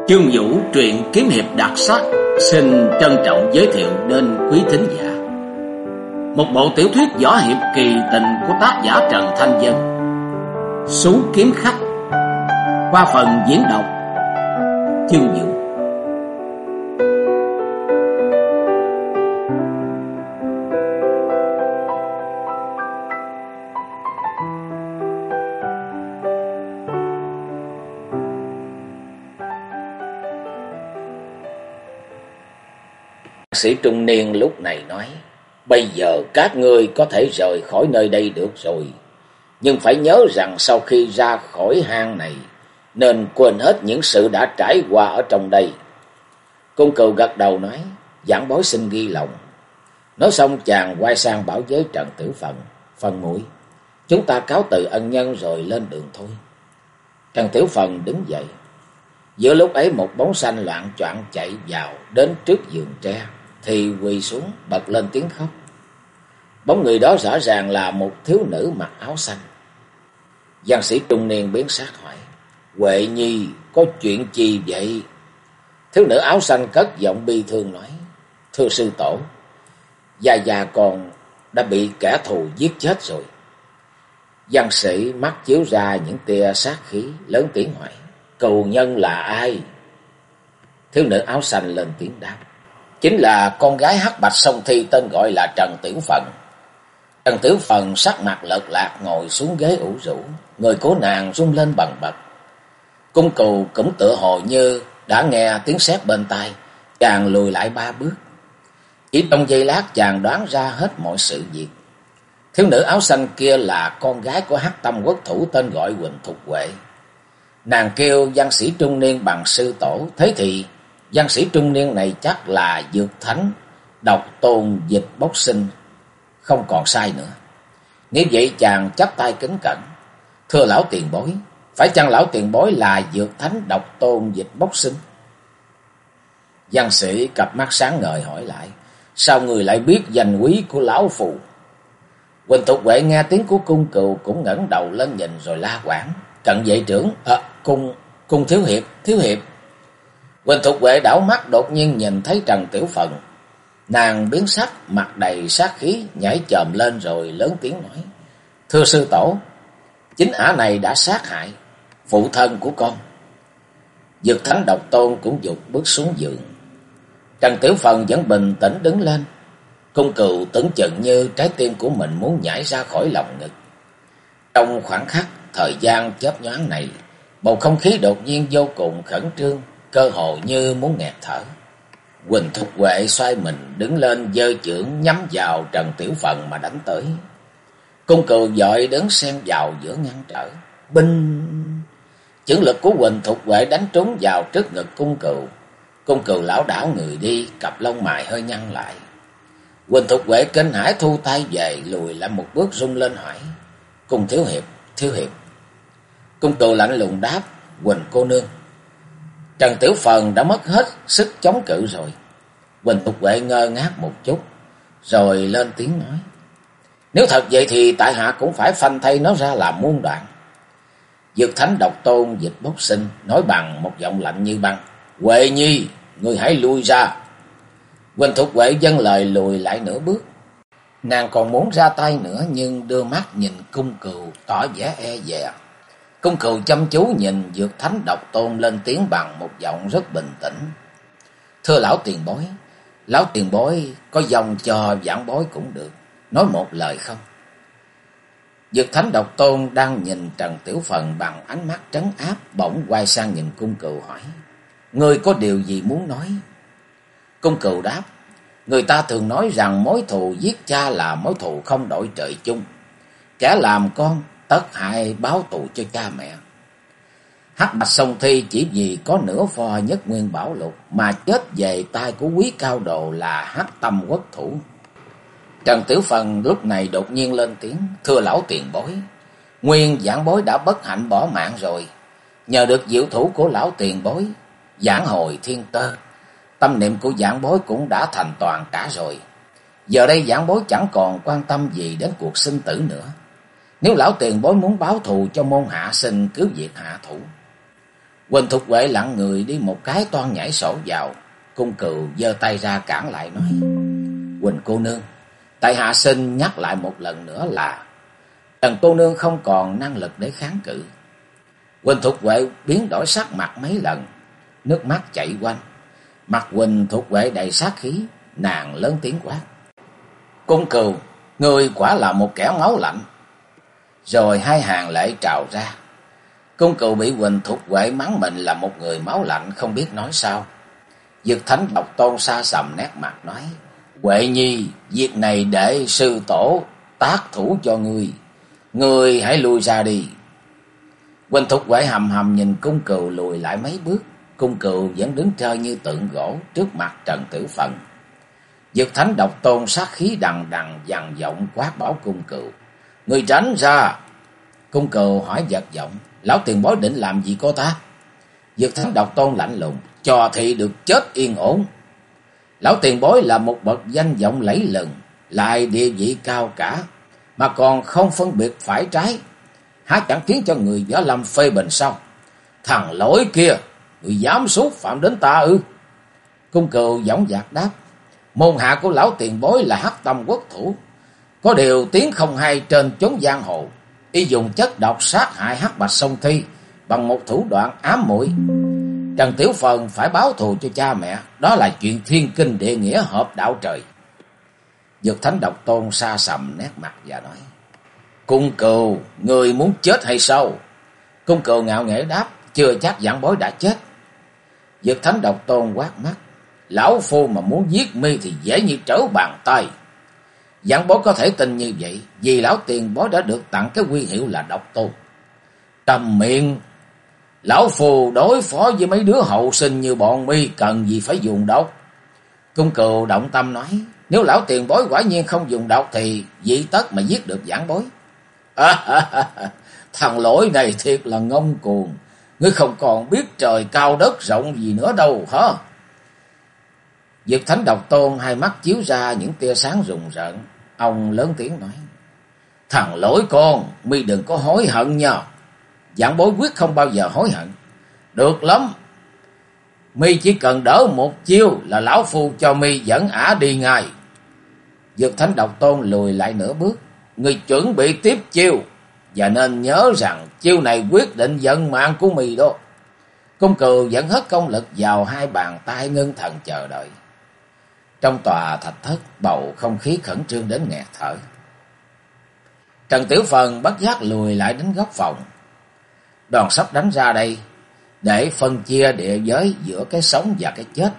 Chương Vũ truyện kiếm hiệp đặc sắc xin trân trọng giới thiệu đến quý thính giả một bộ tiểu thuyết võ hiệp kỳ tình của tác giả Trần Thanh Vân, Sú Kiếm Khách, qua phần diễn đọc Chương Vũ. Sĩ trung niên lúc này nói: "Bây giờ các ngươi có thể rời khỏi nơi đây được rồi, nhưng phải nhớ rằng sau khi ra khỏi hang này nên quên hết những sự đã trải qua ở trong đây." Cung Cừu gật đầu nói: "Giảng bối xin ghi lòng." Nói xong chàng quay sang bảo với Trần Tiểu Phần: "Phần muội, chúng ta cáo từ ân nhân rồi lên đường thôi." Trần Tiểu Phần đứng dậy. Giữa lúc ấy một bóng xanh loạng choạng chạy vào đến trước vườn tre thì quỳ xuống bật lên tiếng khóc. Bóng người đó rõ ràng là một thiếu nữ mặc áo xanh. Văn sĩ trung niên biến sắc hỏi: "Huệ Nhi, có chuyện gì vậy?" Thiếu nữ áo xanh cất giọng bi thương nói: "Thưa sư tổ, gia con đã bị kẻ thù giết chết rồi." Văn sĩ mắt chiếu ra những tia sát khí, lớn tiếng hỏi: "Cừu nhân là ai?" Thiếu nữ áo xanh lên tiếng đáp: "Chính là con gái hắc bạch song thi, tên gọi là Trần Tiểu Phần." Trần Tiểu Phần sắc mặt lợt lạc ngồi xuống ghế ủ rũ, người của nàng rung lên bần bật. Cung Cừu cũng tựa hồ như đã nghe tiếng sét bên tai, chàng lùi lại 3 bước. Chỉ trong giây lát chàng đoán ra hết mọi sự việc. Thiếu nữ áo xanh kia là con gái của Hắc Tâm Quốc thủ tên gọi Huỳnh Thục Huệ. Nàng kêu văn sĩ trung niên bằng sư tổ, thế thì văn sĩ trung niên này chắc là Dược Thánh Độc Tôn Dịch Bốc Sinh, không còn sai nữa. Nghĩ vậy chàng chắp tay kính cẩn: "Thưa lão tiền bối, phải chăng lão tiền bối là Dược Thánh Độc Tôn Dịch Bốc Sinh?" Văn sĩ cặp mắt sáng ngời hỏi lại: "Sao người lại biết danh quý của lão phù?" Huỳnh Thục Huệ nghe tiếng của Cung Cừu cũng ngẩng đầu lên nhìn rồi la quảng: "Cận vệ trưởng, cung thiếu hiệp, thiếu hiệp." Huỳnh Thục Huệ đảo mắt đột nhiên nhìn thấy Trần Tiểu Phần. Nàng biến sắc, mặt đầy sát khí, nhảy chồm lên rồi lớn tiếng nói: "Thưa sư tổ, chính ả này đã sát hại phụ thân của con." Dược Thánh Độc Tôn cũng dục bước xuống giường. Trần Tiểu Phần vẫn bình tĩnh đứng lên. Cung Cừu tưởng chừng như trái tim của mình muốn nhảy ra khỏi lòng ngực. Trong khoảng khắc thời gian chớp nhoáng này, bầu không khí đột nhiên vô cùng khẩn trương, cơ hồ như muốn nghẹt thở. Huỳnh Thục Huệ xoay mình đứng lên, giơ chưởng nhắm vào Trần Tiểu Phần mà đánh tới. Cung Cừu vội đứng xen vào giữa ngăn trở. Binh! Chưởng lực của Huỳnh Thục Huệ đánh trúng vào trước ngực Cung Cừu. Cung Cừu lảo đảo người đi, cặp lông mày hơi nhăn lại. Huỳnh Thục Huệ kinh hãi thu tay về, lùi lại một bước rung lên hỏi: "Cung thiếu hiệp, thiếu hiệp." Cung Cừu lạnh lùng đáp: "Huỳnh cô nương." Trần Tiểu Phần đã mất hết sức chống cự rồi. Huỳnh Thục Huệ ngơ ngác một chút, rồi lên tiếng nói: "Nếu thật vậy thì tại hạ cũng phải phanh thay nó ra làm muôn đoạn." Dược Thánh Độc Tôn Dịch Bốc Sinh nói bằng một giọng lạnh như băng: "Huệ Nhi, ngươi hãy lui ra." Huỳnh Thục Huệ dâng lời lùi lại nửa bước. Nàng còn muốn ra tay nữa nhưng đưa mắt nhìn Cung Cừu tỏ vẻ e dè. Cung Cừu chăm chú nhìn Dược Thánh Độc Tôn lên tiếng bằng một giọng rất bình tĩnh: "Thưa lão tiền bối có dòng cho giảng bối cũng được, nói một lời không?" Dược Thánh Độc Tôn đang nhìn Trần Tiểu Phần bằng ánh mắt trấn áp, bỗng quay sang nhìn Cung Cừu hỏi: "Ngươi có điều gì muốn nói?" Cung Cừu đáp: "Người ta thường nói rằng mối thù giết cha là mối thù không đội trời chung. Kẻ làm con tất hại báo thù cho cha mẹ. Hắc bạch song thi chỉ vì có nửa pho Nhất Nguyên Bảo Lục mà chết về tay của quý cao đồ là Hắc Tâm Quốc thủ." Trần Tiểu Phần lúc này đột nhiên lên tiếng: "Thưa lão tiền bối, nguyên giảng bối đã bất hạnh bỏ mạng rồi. Nhờ được diệu thủ của lão tiền bối giảng hồi thiên tơ, tâm niệm của giảng bối cũng đã thành toàn cả rồi. Giờ đây giảng bối chẳng còn quan tâm gì đến cuộc sinh tử nữa. Nếu lão tiền bối muốn báo thù cho môn hạ, xin cứ việc hạ thủ." Huỳnh Thục Huệ lặng người đi một cái, toan nhảy sổ vào. Cung Cừu giơ tay ra cản lại nói: Huỳnh cô nương, tại hạ xin nhắc lại một lần nữa là Trần cô nương không còn năng lực để kháng cự. Huỳnh Thục Huệ biến đổi sắc mặt mấy lần, nước mắt chảy quanh. Mặt Huỳnh Thục Huệ đầy sát khí, nàng lớn tiếng quát: Cung Cừu, ngươi quả là một kẻ máu lạnh. Rồi hai hàng lệ trào ra. Cung Cừu bị Huỳnh Thục Huệ mắng mình là một người máu lạnh, không biết nói sao. Dực Thánh Độc Tôn xa sầm nét mặt nói: Huệ nhi, việc này để sư tổ tác thủ cho ngươi, ngươi hãy lui ra đi. Huỳnh Thục Huệ hầm hầm nhìn Cung Cừu lùi lại mấy bước. Cung Cừu vẫn đứng trơ như tượng gỗ trước mặt Trần Tiểu Phần. Dực Thánh Độc Tôn sát khí đằng đằng dằn giọng quát bảo Cung Cừu: Ngươi tránh ra. Cung Cừu hỏi giật giọng: Lão tiền bối định làm gì cô ta? Dực Thánh Độc Tôn lạnh lùng: Cho thị được chết yên ổn. Lão tiền bối là một bậc danh vọng lẫy lừng, lại địa vị cao cả, mà còn không phân biệt phải trái, há chẳng khiến cho người Võ Lâm phê bình sao? Thằng lỗi kia, người dám xúc phạm đến ta ư? Cung Cừu dõng dạc đáp: Môn hạ của lão tiền bối là Hắc Tâm Quốc thủ, có điều tiếng không hay trên chốn giang hồ. Y dùng chất độc sát hại Hắc Bạch Song Thi bằng một thủ đoạn ám muội. Trần Tiểu Phần phải báo thù cho cha mẹ, đó là chuyện thiên kinh địa nghĩa hợp đạo trời. Dực Thánh Độc Tôn xa sầm nét mặt và nói: Cung Cừu, người muốn chết hay sao? Cung Cừu ngạo nghễ đáp: Chưa chắc vãn bối đã chết. Dực Thánh Độc Tôn quát mắt: Lão phu mà muốn giết mi thì dễ như trở bàn tay. Vãn bối có thể tin như vậy, vì lão tiền bối đã được tặng cái huy hiệu là Độc Tôn. Trầm miệng, lão phu đối phó với mấy đứa hậu sinh như bọn mi cần gì phải dùng độc. Cung Cừu động tâm nói: Nếu lão tiền bối quả nhiên không dùng độc thì dĩ tất mà giết được vãn bối. Thằng lỗi này thiệt là ngông cuồng, ngươi không còn biết trời cao đất rộng gì nữa đâu hả? Dực Thánh Độc Tôn hai mắt chiếu ra những tia sáng rùng rợn, ông lớn tiếng nói: Thằng lỗi con, mi đừng có hối hận nha. Vãn bối quyết không bao giờ hối hận. Được lắm, mi chỉ cần đỡ một chiêu là lão phu cho mi dẫn ả đi ngay. Dực Thánh Độc Tôn lùi lại nửa bước: Ngươi chuẩn bị tiếp chiêu, và nên nhớ rằng chiêu này quyết định vận mạng của mi đó. Cung Cừu dẫn hết công lực vào hai bàn tay, ngưng thần chờ đợi. Trong tòa thạch thất, bầu không khí khẩn trương đến nghẹt thở. Trần Tiểu Phần bất giác lùi lại đến góc phòng. Đòn sắp đánh ra đây để phân chia địa giới giữa cái sống và cái chết.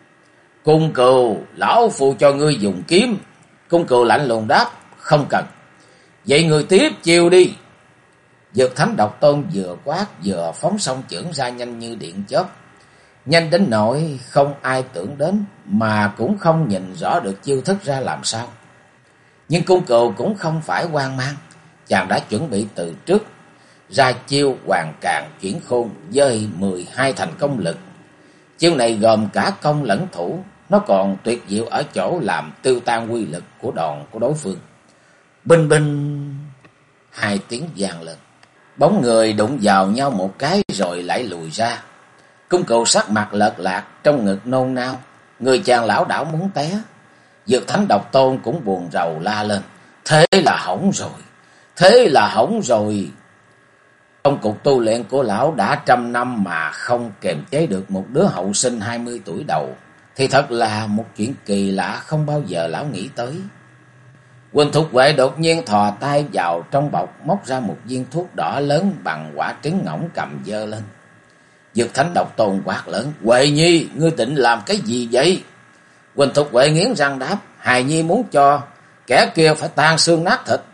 Cung Cừu, lão phu cho ngươi dùng kiếm. Cung Cừu lạnh lùng đáp: Không cần. Vậy ngươi tiếp chiêu đi. Dực Thánh Độc Tôn vừa quát vừa phóng song chưởng ra nhanh như điện chớp, nhanh đến nỗi không ai tưởng đến, mà cũng không nhìn rõ được chiêu thức ra làm sao. Nhưng Cung Cừu cũng không phải hoang mang, chàng đã chuẩn bị từ trước, ra chiêu Hoàng Càn Chuyển Khôn với 12 thành công lực. Chiêu này gồm cả công lẫn thủ, nó còn tuyệt diệu ở chỗ làm tiêu tan uy lực của đòn của đối phương. Binh binh, hai tiếng vang lên, bóng người đụng vào nhau một cái rồi lại lùi ra. Cung Cừu sắc mặt lợt lạc, trong ngực nôn nao, người chàng lảo đảo muốn té. Dực Thánh Độc Tôn cũng buồn rầu la lên: Thế là hỏng rồi, thế là hỏng rồi. Trong cuộc tu luyện của lão đã 100 năm mà không kềm chế được một đứa hậu sinh 20 tuổi đầu, thì thật là một chuyện kỳ lạ không bao giờ lão nghĩ tới. Huỳnh Thục Huệ đột nhiên thò tay vào trong bọc, móc ra một viên thuốc đỏ lớn bằng quả trứng ngỗng cầm dơ lên. Dực Thánh Độc Tôn quát lớn: Huệ nhi, ngươi định làm cái gì vậy? Huỳnh Thục Huệ nghiến răng đáp: Hài nhi muốn cho kẻ kia phải tan xương nát thịt.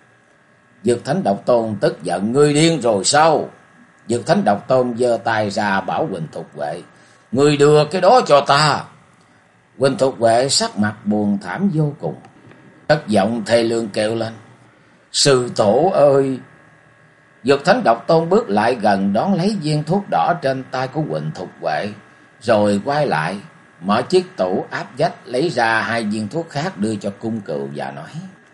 Dực Thánh Độc Tôn tức giận: Ngươi điên rồi sao? Dực Thánh Độc Tôn giơ tay ra bảo Huỳnh Thục Huệ: Ngươi đưa cái đó cho ta. Huỳnh Thục Huệ sắc mặt buồn thảm vô cùng, cất giọng thê lương kêu lên: Sư tổ ơi! Dực Thánh Độc Tôn bước lại gần đón lấy viên thuốc đỏ trên tay của Huỳnh Thục Huệ, rồi quay lại mở chiếc tủ áp vách lấy ra 2 viên thuốc khác đưa cho Cung Cừu và nói: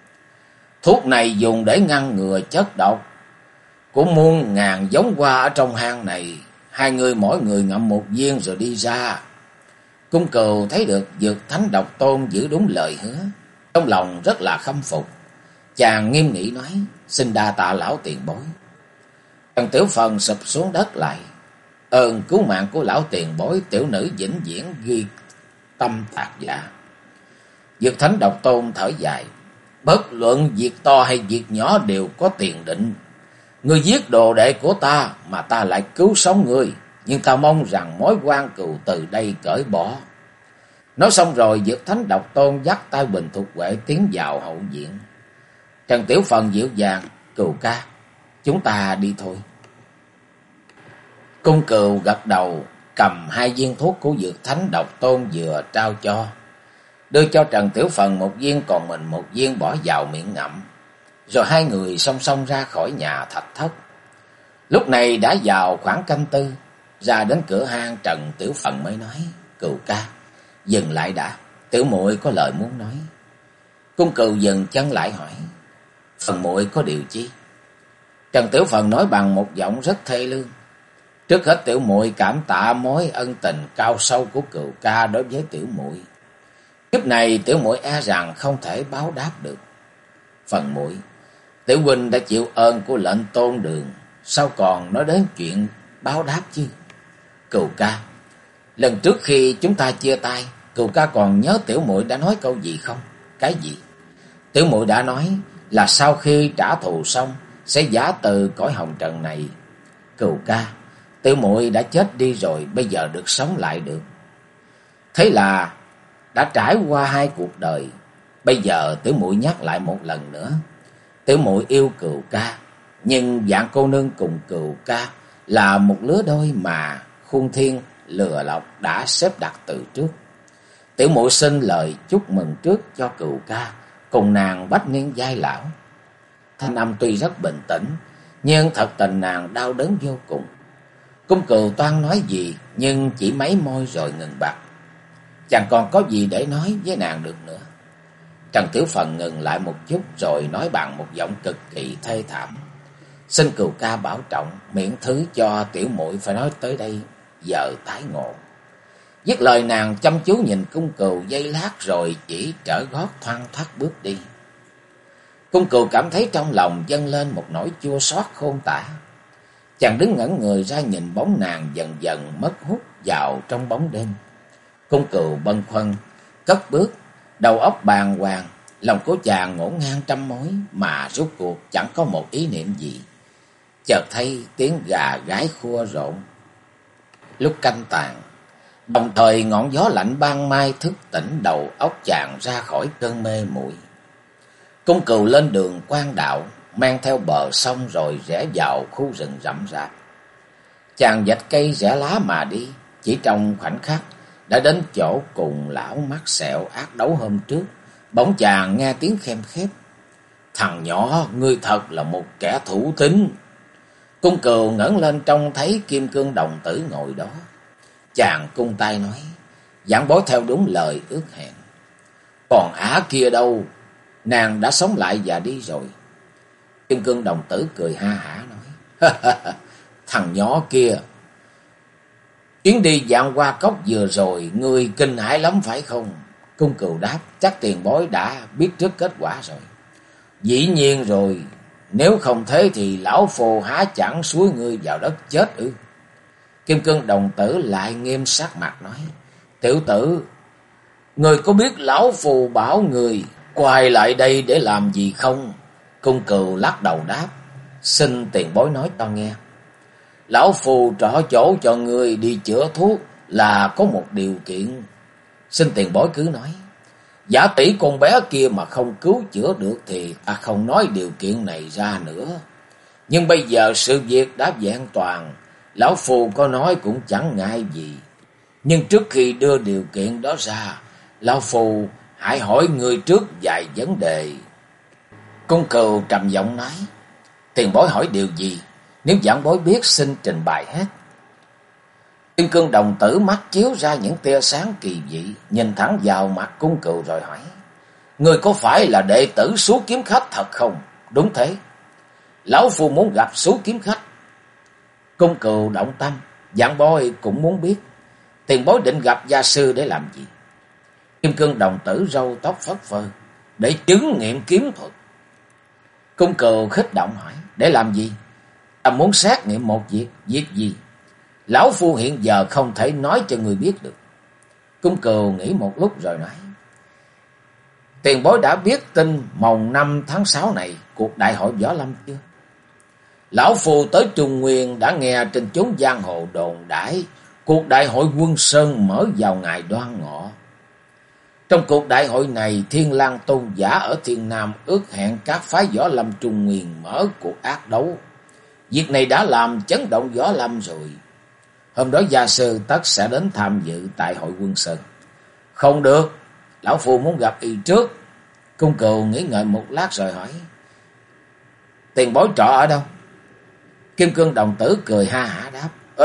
Thuốc này dùng để ngăn ngừa chất độc của muôn ngàn giống hoa ở trong hang này, hai người mỗi người ngậm một viên rồi đi ra. Cung Cừu thấy được Dược Thánh Độc Tôn giữ đúng lời hứa, trong lòng rất là khâm phục. Chàng nghiêm nghị nói: xin đa tạ lão tiền bối. Trần Tiểu Phần sụp xuống đất lại: ơn cứu mạng của lão tiền bối, tiểu nữ vĩnh viễn ghi tâm tạc dạ. Dược Thánh Độc Tôn thở dài: bất luận việc to hay việc nhỏ đều có tiền định. Ngươi giết đồ đệ của ta mà ta lại cứu sống ngươi, nhưng ta mong rằng mối quan cừu từ đây cởi bỏ. Nói xong rồi, Dược Thánh Độc Tôn dắt tay Bình Thục Huệ tiến vào hậu viện. Trần Tiểu Phần dịu dàng: Cừu ca, chúng ta đi thôi. Cung Cừu gật đầu, cầm hai viên thuốc của Dược Thánh Độc Tôn vừa trao cho, đưa cho Trần Tiểu Phần một viên, còn mình một viên bỏ vào miệng ngậm. Rồi hai người song song ra khỏi nhà thạch thất. Lúc này đã vào khoảng canh tư. Ra đến cửa hang, Trần Tiểu Phần mới nói: Cừu ca, dừng lại đã, tiểu muội có lời muốn nói. Cung Cừu dừng chân lại hỏi: Phần muội có điều chi? Trần Tiểu Phần nói bằng một giọng rất thê lương: trước hết tiểu muội cảm tạ mối ân tình cao sâu của Cừu ca đối với tiểu muội. Kiếp này tiểu muội e rằng không thể báo đáp được. Phần muội, tiểu huynh đã chịu ơn của lệnh Tôn Đường, sao còn nói đến chuyện báo đáp chứ? Cừu ca, lần trước khi chúng ta chia tay, Cừu ca còn nhớ tiểu muội đã nói câu gì không? Cái gì? Tiểu muội đã nói là sau khi trả thù xong sẽ giã từ cõi hồng trần này. Cừu ca, tiểu muội đã chết đi rồi, bây giờ được sống lại được. Thế là đã trải qua hai cuộc đời, bây giờ tiểu muội nhắc lại một lần nữa. Tiểu muội yêu Cừu ca, nhưng dạng cô nương cùng Cừu ca là một lứa đôi mà khuôn thiên lừa lọc đã xếp đặt từ trước. Tiểu muội xin lời chúc mừng trước cho Cừu ca cùng nàng bách niên giai lão. Thanh âm tuy rất bình tĩnh, nhưng thật tình nàng đau đớn vô cùng. Cung Cừu toan nói gì, nhưng chỉ mấy môi rồi ngừng bặt. Chẳng còn có gì để nói với nàng được nữa. Trần Tiểu Phần ngừng lại một chút rồi nói bằng một giọng cực kỳ thê thảm: xin Cừu ca bảo trọng, miễn thứ cho tiểu muội phải nói tới đây giờ tái ngộ. Dứt lời, nàng chăm chú nhìn Cung Cừu giây lát rồi chỉ trở gót thoăn thoắt bước đi. Cung Cừu cảm thấy trong lòng dâng lên một nỗi chua xót khôn tả. Chàng đứng ngẩn người ra nhìn bóng nàng dần dần mất hút vào trong bóng đêm. Cung Cừu bâng khuâng cất bước, đầu óc bàng hoàng, lòng của chàng ngổn ngang trăm mối mà rốt cuộc chẳng có một ý niệm gì. Chợt thấy tiếng gà gáy khua rộn lúc canh tàn, đồng thời ngọn gió lạnh ban mai thức tỉnh đầu óc chàng ra khỏi cơn mê muội. Cung Cừu lên đường quan đạo, men theo bờ sông rồi rẽ vào khu rừng rậm rạp. Chàng vạch cây rẽ lá mà đi, chỉ trong khoảnh khắc đã đến chỗ cùng lão mắt sẹo ác đấu hôm trước. Bỗng chàng nghe tiếng khem khép: thằng nhỏ, ngươi thật là một kẻ thủ tín. Cung Cừu ngẩng lên trông thấy Kim Cương đồng tử ngồi đó. Chàng cung tay nói: giảng bối theo đúng lời ước hẹn. Còn ả kia đâu? Nàng đã sống lại và đi rồi. Kim Cương đồng tử cười ha hả nói: thằng nhỏ kia, chuyến đi Vạn Hoa Cốc vừa rồi ngươi kinh hãi lắm phải không? Cung Cừu đáp: chắc tiền bối đã biết trước kết quả rồi. Dĩ nhiên rồi, nếu không thế thì lão phù há chẳng suối ngươi vào đất chết ư? Kim Cương đồng tử lại nghiêm sắc mặt nói: tiểu tử, ngươi có biết lão phù bảo người quay lại đây để làm gì không? Cung Cừu lắc đầu đáp: xin tiền bối nói cho nghe. Lão phù trọ chỗ cho ngươi đi chữa thuốc là có một điều kiện. Xin tiền bối cứ nói. Giả tỷ con bé kia mà không cứu chữa được thì ta không nói điều kiện này ra nữa. Nhưng bây giờ sự việc đã vẹn toàn, lão phù có nói cũng chẳng ngại gì. Nhưng trước khi đưa điều kiện đó ra, lão phù hãy hỏi ngươi trước vài vấn đề. Cung Cừu trầm giọng nói: tiền bối hỏi điều gì? Nếu giảng bối biết xin trình bày hết. Kim Cương đồng tử mắt chiếu ra những tia sáng kỳ dị, nhìn thẳng vào mặt Cung Cừu rồi hỏi: người có phải là đệ tử Sú Kiếm Khách thật không? Đúng thế. Lão phu muốn gặp Sú Kiếm Khách. Cung Cừu động tâm, Giảng bối cũng muốn biết, tiền bối định gặp gia sư để làm gì? Kim Cương đồng tử râu tóc phất phơ, để chứng nghiệm kiếm thuật. Cung Cừu khích động hỏi, để làm gì? Ta muốn xác nghiệm một việc. Việc gì? Lão phu hiện giờ không thể nói cho người biết được. Cung Cừu nghĩ một lúc rồi nói, tiền bối đã biết tin mồng 5 tháng 6 này cuộc đại hội võ lâm chưa? Lão phu tới Trung Nguyên đã nghe trên chốn giang hồ đồn đãi cuộc đại hội Quân Sơn mở vào ngày Đoan Ngọ. Trong cuộc đại hội này, Thiên Lang tôn giả ở Thiên Nam ước hẹn các phái võ lâm Trung Nguyên mở cuộc ác đấu. Việc này đã làm chấn động võ lâm rồi. Hôm đó gia sư tất sẽ đến tham dự tại hội Quân Sơn. Không được, lão phu muốn gặp y trước. Cung Cừu nghĩ ngợi một lát rồi hỏi, tiền bối trọ ở đâu? Kim Cương đồng tử cười ha hả đáp,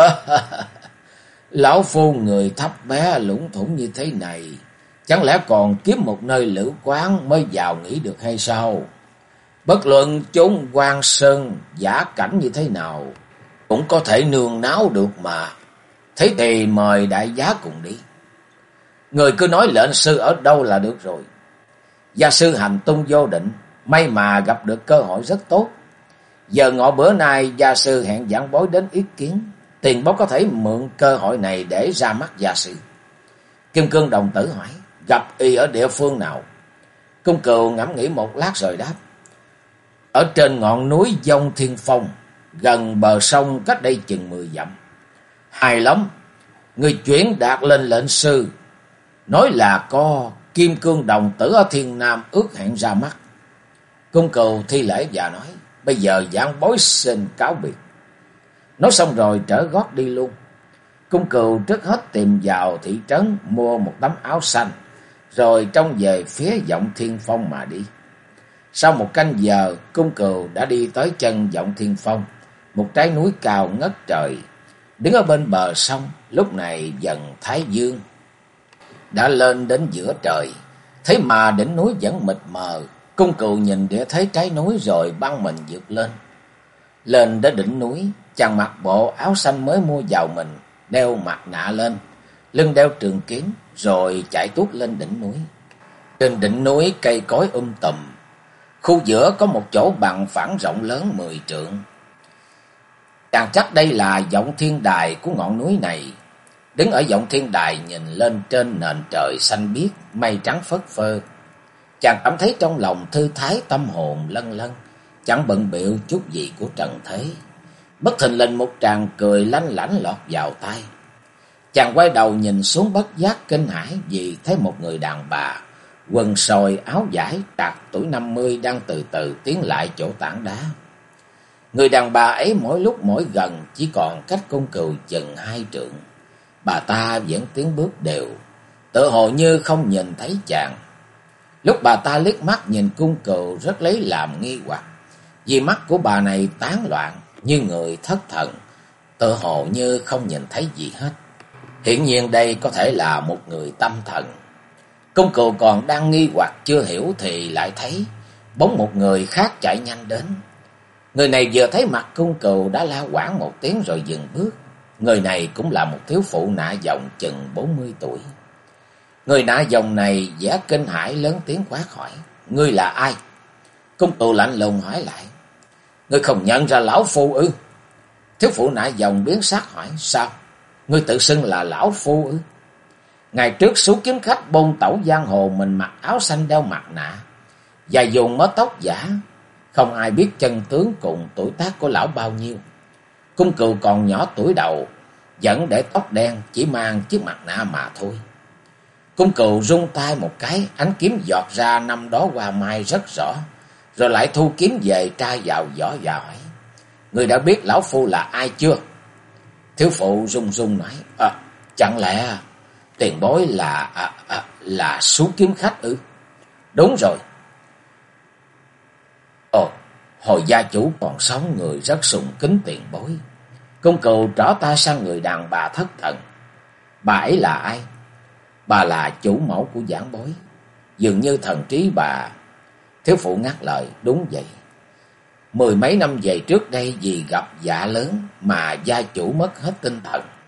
lão phu người thấp bé lũng thủng như thế này, chẳng lẽ còn kiếm một nơi lữ quán mới vào nghỉ được hay sao? Bất luận chốn Quan Sơn giả cảnh như thế nào, cũng có thể nương náo được mà. Thế thì mời đại giá cùng đi. Người cứ nói lệnh sư ở đâu là được rồi. Gia sư hành tung vô định, may mà gặp được cơ hội rất tốt. Giờ ngọ bữa nay gia sư hẹn giảng bối đến ý kiến, tiền bối có thể mượn cơ hội này để ra mắt gia sư. Kim Cương đồng tử hỏi, gặp y ở địa phương nào? Cung Cừu ngẫm nghĩ một lát rồi đáp, ở trên ngọn núi Vong Thiên Phong, gần bờ sông cách đây chừng 10 dặm. Hay lắm, người chuyển đạt lên lệnh sư, nói là có Kim Cương đồng tử ở Thiên Nam ước hẹn ra mắt. Cung Cừu thi lễ và nói, bây giờ giảng bối xin cáo biệt. Nói xong rồi trở gót đi luôn. Cung Cừu trước hết tìm vào thị trấn mua một tấm áo xanh, rồi trông về phía Vọng Thiên Phong mà đi. Sau một canh giờ, Cung Cừu đã đi tới chân Vọng Thiên Phong, một trái núi cao ngất trời. Đứng ở bên bờ sông, lúc này dần thái dương đã lên đến giữa trời, thế mà đỉnh núi vẫn mịt mờ. Cung Cừu nhìn địa thế trái núi rồi băng mình vượt lên. Lên đến đỉnh núi, chàng mặc bộ áo xanh mới mua vào mình, đeo mặt nạ lên, lưng đeo trường kiếm, rồi chạy tuốt lên đỉnh núi. Trên đỉnh núi cây cối tùm, khu giữa có một chỗ bằng phẳng rộng lớn 10 trượng. Chàng chắc đây là Vọng Thiên Đài của ngọn núi này. Đứng ở Vọng Thiên Đài nhìn lên trên nền trời xanh biếc, mây trắng phất phơ, chàng cảm thấy trong lòng thư thái, tâm hồn lân lân, chẳng bận bịu chút gì của trần thế. Bất thình lình một tràng cười lanh lảnh lọt vào tai. Chàng quay đầu nhìn xuống bất giác kinh hãi vì thấy một người đàn bà quần sồi áo vải, trạc tuổi 50 đang từ từ tiến lại chỗ tảng đá. Người đàn bà ấy mỗi lúc mỗi gần, chỉ còn cách Cung Cừu chừng 2 trượng. Bà ta vẫn tiến bước đều, tựa hồ như không nhìn thấy chàng. Lúc bà ta liếc mắt nhìn Cung Cừu rất lấy làm nghi hoặc, vì mắt của bà này tán loạn như người thất thần, tựa hồ như không nhìn thấy gì hết. Hiển nhiên đây có thể là một người tâm thần. Cung Cừu còn đang nghi hoặc chưa hiểu thì lại thấy bóng một người khác chạy nhanh đến. Người này vừa thấy mặt Cung Cừu đã la quảng một tiếng rồi dừng bước. Người này cũng là một thiếu phụ nạ dòng chừng 40 tuổi. Người nạ dòng này vẻ kinh hãi lớn tiếng quát hỏi, ngươi là ai? Cung Cừu lạnh lùng hỏi lại, ngươi không nhận ra lão phu ư? Thiếu phụ nạ dòng biến sắc hỏi, sao? Ngươi tự xưng là lão phu ư? Ngày trước số kiếm khách bôn tẩu giang hồ, mình mặc áo xanh đeo mặt nạ và dùng mớ tóc giả, không ai biết chân tướng cùng tuổi tác của lão bao nhiêu. Cung Cừu còn nhỏ tuổi đầu, vẫn để tóc đen, chỉ mang chiếc mặt nạ mà thôi. Cung Cừu rung tay một cái, ánh kiếm giọt ra năm đó hoa mai rất rõ, rồi lại thu kiếm về tra vào vỏ và hỏi, ngươi đã biết lão phu là ai chưa? Thiếu phụ run run nói, chẳng lẽ tiền bối là số kiếm khách ư? Đúng rồi. Ồ, hồi gia chủ còn sống, người rất sùng kính tiền bối. Cung Cừu trỏ tay sang người đàn bà thất thần. Bà ấy là ai? Bà là chủ mẫu của giảng bối. Dường như thần trí bà. Thiếu phụ ngắt lời, đúng vậy. 10 mấy năm về trước đây vì gặp dạ lớn mà gia chủ mất hết tinh thần.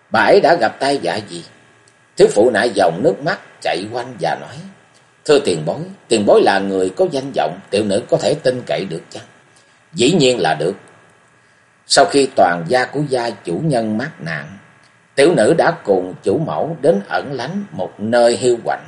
Bà ấy đã gặp tai vạ gì? Thiếu phụ nại dòng nước mắt chạy quanh và nói: Thưa tiền bối là người có danh vọng, tiểu nữ có thể tin cậy được chăng? Dĩ nhiên là được. Sau khi toàn gia của gia chủ nhân mắc nạn, tiểu nữ đã cùng chủ mẫu đến ẩn lánh một nơi hiu quạnh.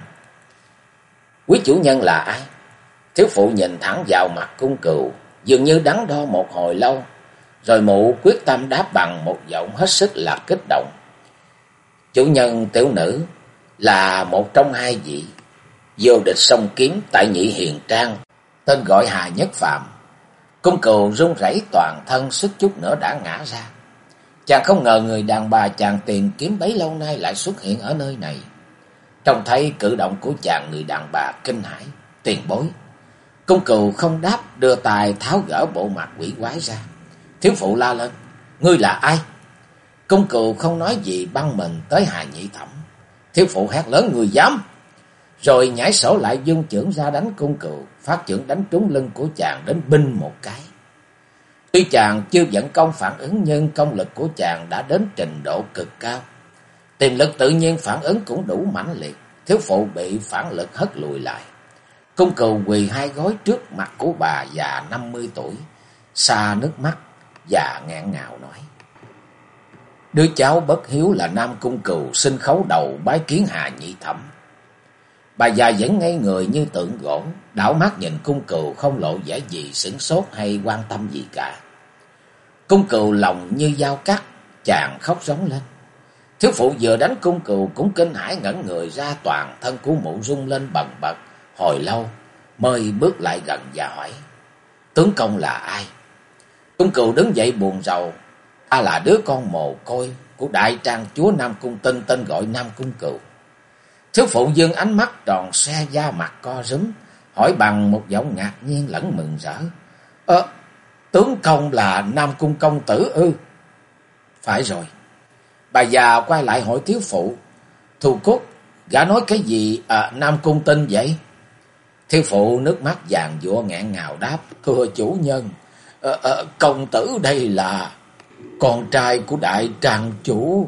Quý chủ nhân là ai? Thiếu phụ nhìn thẳng vào mặt Cung Cừu, dường như đắn đo một hồi lâu, rồi mụ quyết tâm đáp bằng một giọng hết sức là kích động. Chủ nhân tiểu nữ là một trong hai vị vô địch song kiếm tại Nhị Hiền Trang, tên gọi Hà Nhất Phạm. Cung Cừu run rẩy toàn thân, suýt chút nữa đã ngã ra. Chàng không ngờ người đàn bà chàng tìm kiếm bấy lâu nay lại xuất hiện ở nơi này. Trông thấy cử động của chàng, người đàn bà kinh hãi. Tiền bối. Cung Cừu không đáp, đưa tay tháo gỡ bộ mặt quỷ quái ra. Thiếu phụ la lên: Ngươi là ai? Cung Cừu không nói gì, băng mình tới Hà Nhị Thẩm. Thiếu phụ hét lớn: Người dám! Rồi nhảy sổ lại, vung chưởng ra đánh Cung Cừu. Phát chưởng đánh trúng lưng của chàng đến binh một cái. Tuy chàng chưa vận công phản ứng, nhưng công lực của chàng đã đến trình độ cực cao. Tiềm lực tự nhiên phản ứng cũng đủ mãnh liệt. Thiếu phụ bị phản lực hất lùi lại. Cung Cừu quỳ hai gối trước mặt của bà già 50 tuổi, xa nước mắt và nghẹn ngào nói: Đứa cháu bất hiếu là Nam Cung Cừu xin khấu đầu bái kiến Hà Nhị Thẩm. Bà già vẫn ngây người như tượng gỗ, đảo mắt nhìn Cung Cừu không lộ vẻ gì sửng sốt hay quan tâm gì cả. Cung Cừu lòng như dao cắt, chàng khóc rống lên. Thiếu phụ vừa đánh Cung Cừu cũng kinh hãi ngẩn người ra, toàn thân của mụ rung lên bần bật. Hồi lâu mới bước lại gần và hỏi: Tướng công là ai? Cung Cừu đứng dậy buồn rầu: Ta là đứa con mồ côi của đại trang chúa Nam Cung Tinh, tên gọi Nam Cung Cừu. Thiếu phụ dương ánh mắt tròn xe, da mặt co rúm, hỏi bằng một giọng ngạc nhiên lẫn mừng rỡ: Tướng công là Nam Cung công tử ư? Phải rồi. Bà già quay lại hỏi thiếu phụ: Thu Cúc, gã nói cái gì Nam Cung Tinh vậy? Thiếu phụ nước mắt vàng dụa nghẹn ngào đáp: Thưa chủ nhân, công tử đây là con trai của đại trang chủ.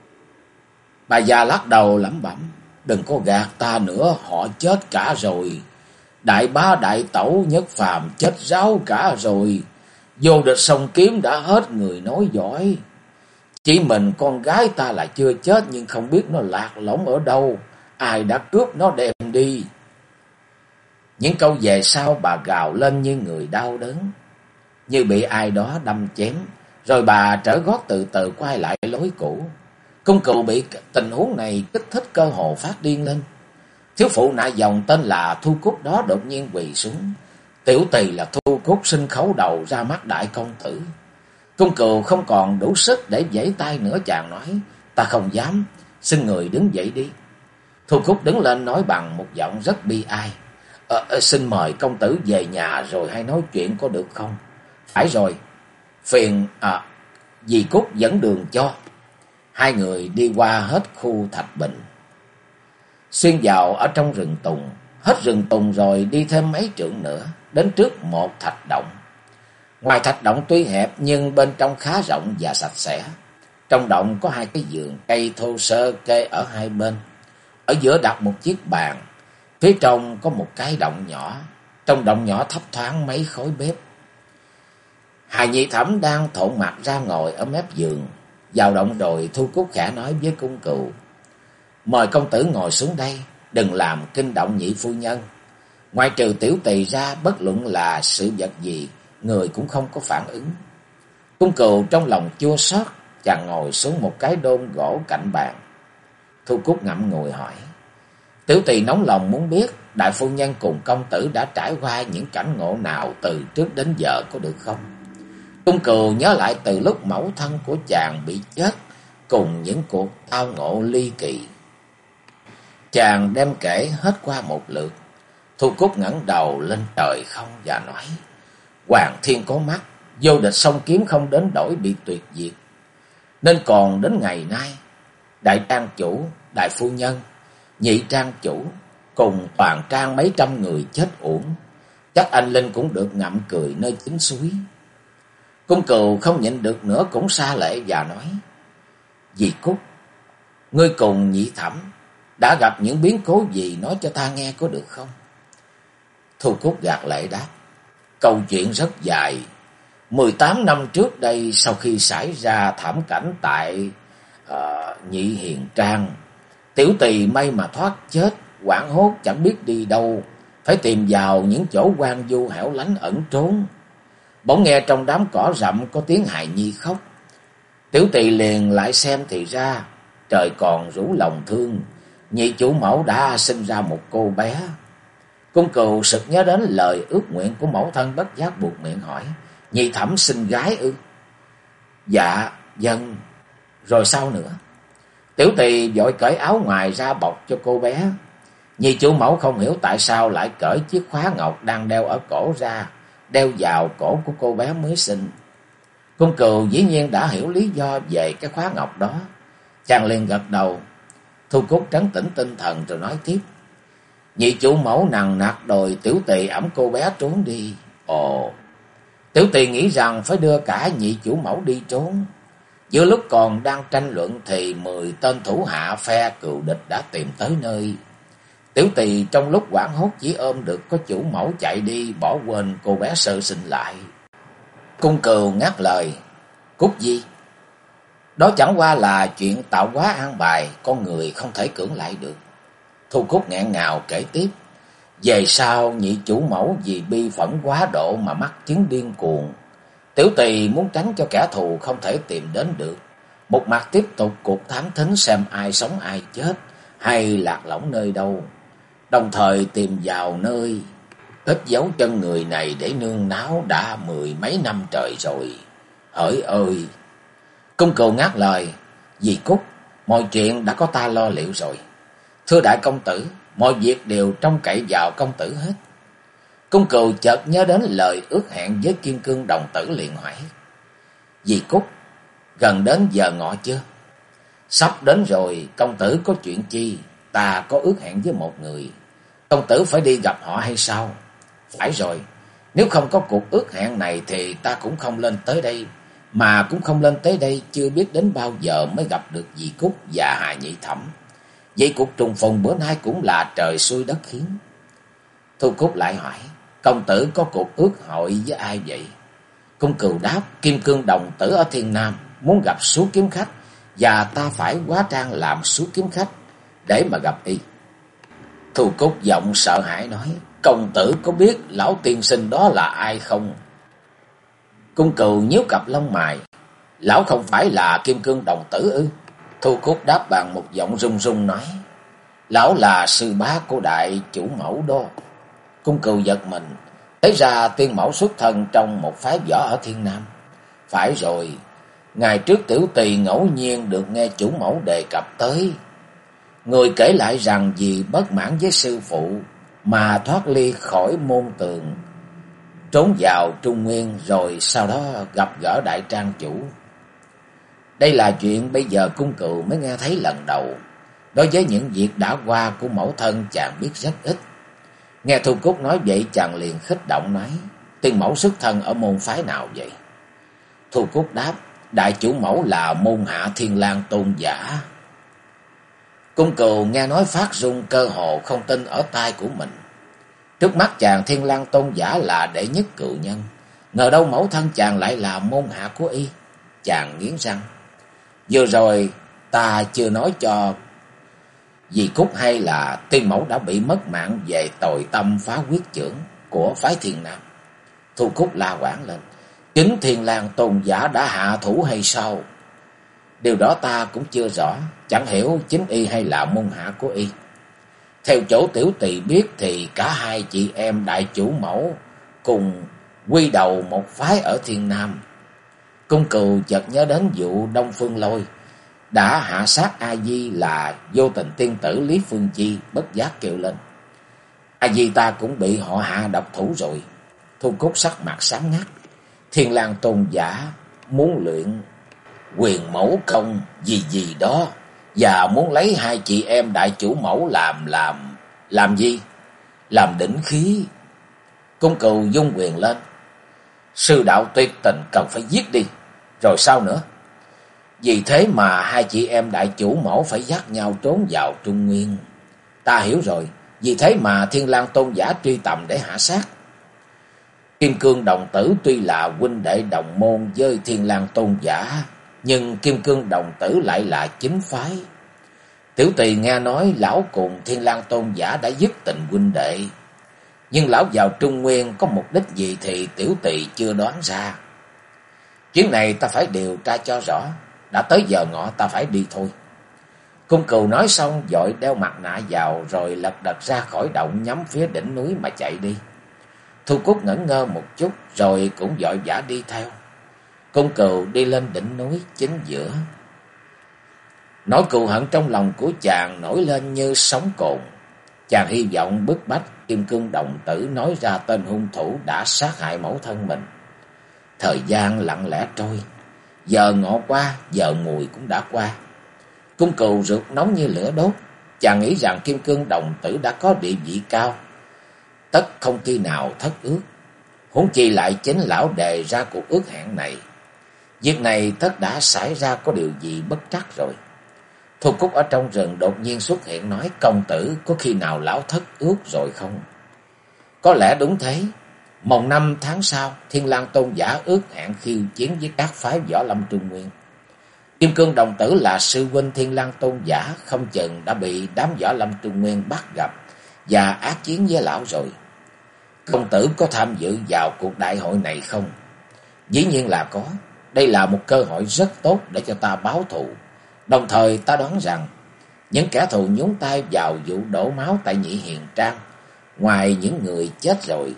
Bà già lắc đầu lẩm bẩm: Đừng có gạt ta nữa, họ chết cả rồi. Đại bá đại tẩu Nhất Phàm chết ráo cả rồi. Vô địch song kiếm đã hết người nói giỏi. Chỉ mình con gái ta là chưa chết, nhưng không biết nó lạc lõng ở đâu, ai đã cướp nó đem đi. Những câu về sau bà gào lên như người đau đớn, như bị ai đó đâm chém. Rồi bà trở gót từ từ quay lại lối cũ. Cung Cừu bị tình huống này kích thích, cơ hồ phát điên lên. Thiếu phụ nại dòng tên là Thu Cúc đó đột nhiên quỳ xuống: Tiểu tỳ là Thu Cúc xin khấu đầu ra mắt đại công tử. Cung Cừu không còn đủ sức để giãy tay nữa, chàng nói: Ta không dám, xin người đứng dậy đi. Thu Cúc đứng lên nói bằng một giọng rất bi ai: Xin mời công tử về nhà rồi hay nói chuyện có được không? Phải rồi, phiền dì Cúc dẫn đường cho. Hai người đi qua hết khu Thạch Bình, xuyên vào ở trong rừng tùng. Hết rừng tùng rồi đi thêm mấy trượng nữa, đến trước một thạch động. Ngoài thạch động tuy hẹp nhưng bên trong khá rộng và sạch sẽ. Trong động có hai cái giường cây thô sơ kê ở hai bên. Ở giữa đặt một chiếc bàn. Phía trong có một cái động nhỏ. Trong động nhỏ thấp thoáng mấy khối bếp. Hà Nhị Thẩm đang thộn mặt ra ngồi ở mép giường. Vào động rồi, Thu Cúc khẽ nói với Cung Cừu: Mời công tử ngồi xuống đây, đừng làm kinh động nhị phu nhân. Ngoài trừ tiểu tỳ ra, bất luận là sự vật gì, người cũng không có phản ứng. Cung Cừu trong lòng chua xót, chàng ngồi xuống một cái đôn gỗ cạnh bàn. Thu Cúc ngậm ngùi hỏi: Tiểu tỳ nóng lòng muốn biết đại phu nhân cùng công tử đã trải qua những cảnh ngộ nào từ trước đến giờ, có được không? Cung Cừu nhớ lại từ lúc mẫu thân của chàng bị chết cùng những cuộc tao ngộ ly kỳ. Chàng đem kể hết qua một lượt. Thu Cúc ngẩng đầu lên trời không và nói: Hoàng thiên có mắt, vô địch song kiếm không đến đổi bị tuyệt diệt, nên còn đến ngày nay đại trang chủ, đại phu nhân, nhị trang chủ cùng toàn trang mấy trăm người chết uổng. Chắc anh Linh cũng được ngậm cười nơi chính suối. Cung Cừu không nhịn được nữa cũng sa lệ và nói: Dì Cúc, ngươi cùng Nhị Thẩm đã gặp những biến cố gì, nói cho ta nghe có được không? Thu Cúc gạt lệ đáp, câu chuyện rất dài. 18 năm trước đây, sau khi xảy ra thảm cảnh tại Nhị Hiền Trang, tiểu tỳ may mà thoát chết, hoảng hốt chẳng biết đi đâu, phải tìm vào những chỗ hoang vu hẻo lánh ẩn trốn. Bỗng nghe trong đám cỏ rậm có tiếng hài nhi khóc. Tiểu tỳ liền lại xem thì ra trời còn rủ lòng thương, nhị chủ mẫu đã sinh ra một cô bé. Cung Cừu sực nhớ đến lời ước nguyện của mẫu thân, bất giác buột miệng hỏi, Nhị Thẩm sinh gái ư? Dạ, vâng. Rồi sao nữa? Tiểu tỳ vội cởi áo ngoài ra bọc cho cô bé. Nhị chủ mẫu không hiểu tại sao lại cởi chiếc khóa ngọc đang đeo ở cổ ra, đeo vào cổ của cô bé mới sinh. Cung Cừu dĩ nhiên đã hiểu lý do về cái khóa ngọc đó. Chàng liền gật đầu. Thu Cúc trấn tĩnh tinh thần rồi nói tiếp, nhị chủ mẫu nằng nặc đòi tiểu tỳ ẵm cô bé trốn đi. Ồ, tiểu tỳ nghĩ rằng phải đưa cả nhị chủ mẫu đi trốn. Giữa lúc còn đang tranh luận thì 10 tên thủ hạ phe cừu địch đã tìm tới nơi. Tiểu tỳ trong lúc hoảng hốt chỉ ôm được có chủ mẫu chạy đi, bỏ quên cô bé sơ sinh lại. Cung Cừu ngắt lời, Cúc Di, đó chẳng qua là chuyện tạo hóa an bài, con người không thể cưỡng lại được. Thu Cúc nghẹn ngào kể tiếp, về sau nhị chủ mẫu vì bi phẫn quá độ mà mắc chứng điên cuồng. Tiểu tỳ muốn tránh cho kẻ thù không thể tìm đến được, một mặt tiếp tục cuộc thám thính xem ai sống ai chết hay lạc lõng nơi đâu, đồng thời tìm vào nơi cất giấu chân người này để nương náu đã 10 mấy năm trời rồi. Hỡi ơi! Cung Cừu ngắt lời, dì Cúc, mọi chuyện đã có ta lo liệu rồi. Thưa đại công tử, mọi việc đều trông cậy vào công tử hết. Cung Cừu chợt nhớ đến lời ước hẹn với Kim Cương đồng tử, liền hỏi, dì Cúc, gần đến giờ ngọ chưa? Sắp đến rồi, công tử có chuyện chi? Ta có ước hẹn với một người, công tử phải đi gặp họ hay sao? Phải rồi, nếu không có cuộc ước hẹn này thì ta cũng không lên tới đây, mà cũng không lên tới đây chưa biết đến bao giờ mới gặp được dì Cúc và Hà Nhị Thẩm. Vậy cuộc trùng phùng bữa nay cũng là trời xui đất khiến. Thu Cúc lại hỏi, công tử có cuộc ước hội với ai vậy? Cung Cừu đáp, Kim Cương đồng tử ở Thiên Nam muốn gặp Sú Kiếm Khách, và ta phải hóa trang làm Sú Kiếm Khách để mà gặp y. Thu Cúc giọng sợ hãi nói, công tử có biết lão tiên sinh đó là ai không? Cung Cừu nhíu cặp lông mày, lão không phải là Kim Cương đồng tử ư? Thu Cúc đáp bằng một giọng run run nói, lão là sư bá của đại chủ mẫu đó. Cung Cừu giật mình, thấy ra tiên mẫu xuất thân trong một phái võ ở Thiên Nam. Phải rồi, ngày trước tiểu tỳ ngẫu nhiên được nghe chủ mẫu đề cập tới. Người kể lại rằng vì bất mãn với sư phụ mà thoát ly khỏi môn tường, trốn vào Trung Nguyên, rồi sau đó gặp gỡ đại trang chủ. Đây là chuyện bây giờ Cung Cừu mới nghe thấy lần đầu. Đối với những việc đã qua của mẫu thân chàng biết rất ít. Nghe Thu Cúc nói vậy, chàng liền khích động nói, tiên mẫu xuất thân ở môn phái nào vậy? Thu Cúc đáp, đại chủ mẫu là môn hạ Thiên Lang Tôn giả. Cung Cừu nghe nói phát run, cơ hồ không tin ở tai của mình. Trước mắt chàng Thiên Lang Tôn giả là đệ nhất cựu nhân, ngờ đâu mẫu thân chàng lại là môn hạ của y. Chàng nghiến răng, vừa rồi ta chưa nói cho dì Cúc hay là tiên mẫu đã bị mất mạng về tội tâm phá quyết chưởng của phái Thiên Nam. Thu Cúc la hoảng lên, chính Thiên Lang Tôn giả đã hạ thủ hay sao? Điều đó ta cũng chưa rõ, chẳng hiểu chính y hay là môn hạ của y. Theo chỗ tiểu tỳ biết thì cả hai chị em đại chủ mẫu cùng quy đầu một phái ở Thiên Nam. Cung Cừu chợt nhớ đến vụ Đông Phương Lôi đã hạ sát A Di là vô tình tiên tử Lý Phương Chi, bất giác kêu lên, A Di ta cũng bị họ hạ độc thủ rồi. Thu Cúc sắc mặt xám ngắt, Thiên Lang Tôn giả muốn luyện quyền mẫu công gì gì đó, và muốn lấy hai chị em đại chủ mẫu làm gì? Làm đỉnh khí. Cung Cừu dung quyền lên, sư đạo tuyệt tình cần phải giết đi. Rồi sao nữa? Vì thế mà hai chị em đại chủ mẫu phải dắt nhau trốn vào Trung Nguyên. Ta hiểu rồi, vì thế mà Thiên Lang tôn giả truy tầm để hạ sát. Kim Cương đồng tử tuy là huynh đệ đồng môn với Thiên Lang tôn giả, nhưng Kim Cương đồng tử lại là chính phái. Tiểu tỳ nghe nói lão cùng Thiên Lang tôn giả đã dứt tình huynh đệ, nhưng lão vào Trung Nguyên có mục đích gì thì tiểu tỳ chưa đoán ra. Chuyến này ta phải điều tra cho rõ, đã tới giờ ngọ ta phải đi thôi. Cung Cừu nói xong vội đeo mặt nạ vào rồi lật đật ra khỏi động nhắm phía đỉnh núi mà chạy đi. Thu Cúc ngẩn ngơ một chút rồi cũng vội vã đi theo. Cung Cừu đi lên đỉnh núi chính giữa. Nỗi cừu hận trong lòng của chàng nổi lên như sóng cồn. Chàng hy vọng bức bách Kim Cương đồng tử nói ra tên hung thủ đã sát hại mẫu thân mình. Thời gian lặng lẽ trôi, giờ ngọ qua, giờ mùi cũng đã qua. Cung Cừu ruột nóng như lửa đốt. Chàng nghĩ rằng Kim Cương đồng tử đã có địa vị cao, tất không khi nào thất ước. Huống chi lại chính lão đề ra cuộc ước hẹn này. Việc này tất đã xảy ra có điều gì bất trắc rồi. Thu Cúc ở trong rừng đột nhiên xuất hiện nói: công tử, có khi nào lão thất ước rồi không? Có lẽ đúng thế. Mồng 5 tháng sau, Thiên Lang tôn giả ước hẹn khiêu chiến với các phái võ lâm Trung Nguyên. Kim Cương đồng tử là sư huynh Thiên Lang tôn giả, không chừng đã bị đám võ lâm Trung Nguyên bắt gặp và ác chiến với lão rồi. Công tử có tham dự vào cuộc đại hội này không? Dĩ nhiên là có. Đây là một cơ hội rất tốt để cho ta báo thù. Đồng thời ta đoán rằng những kẻ thù nhúng tay vào vụ đổ máu tại Nhị Hiền Trang, ngoài những người chết rồi,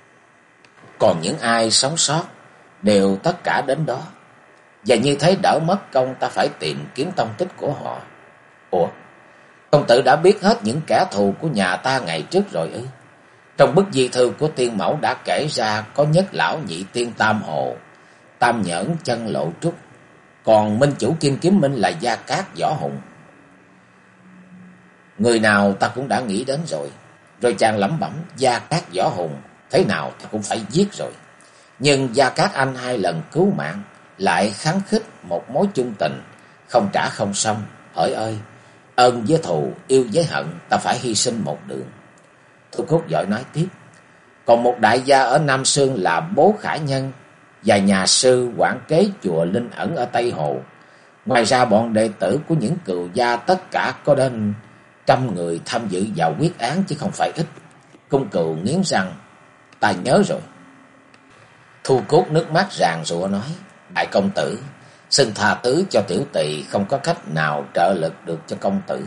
còn những ai sống sót đều tất cả đến đó. Và như thế đỡ mất công ta phải tìm kiếm tông tích của họ. Ủa, công tử đã biết hết những kẻ thù của nhà ta ngày trước rồi ư? Trong bức di thư của tiên mẫu đã kể ra có Nhất Lão, Nhị Tiên, Tam Hồ, Tam Nhẫn, Chân Lộ Trúc. Còn minh chủ Kim Kiếm Minh là Gia Cát, Võ Hùng. Người nào ta cũng đã nghĩ đến rồi. Rồi chàng lẩm bẩm: Gia Cát, Võ Hùng thế nào ta cũng phải giết rồi. Nhưng Gia Cát anh 2 lần cứu mạng, lại kháng khích một mối chung tình, không trả không xong. Hỡi ơi, ơn với thù, yêu với hận, ta phải hy sinh một đường. Thu Cúc vội nói tiếp: còn một đại gia ở Nam Sương là Bố Khả Nhân, và nhà sư quản kế chùa Linh Ẩn ở Tây Hồ. Ngoài ra bọn đệ tử của những cừu gia tất cả có đến 100 người tham dự vào quyết án chứ không phải ít. Cung Cừu nghiến răng: ta nhớ rồi. Thu Cúc nước mắt ràn rụa nói: đại công tử, xin tha thứ cho tiểu tỳ không có cách nào trợ lực được cho công tử.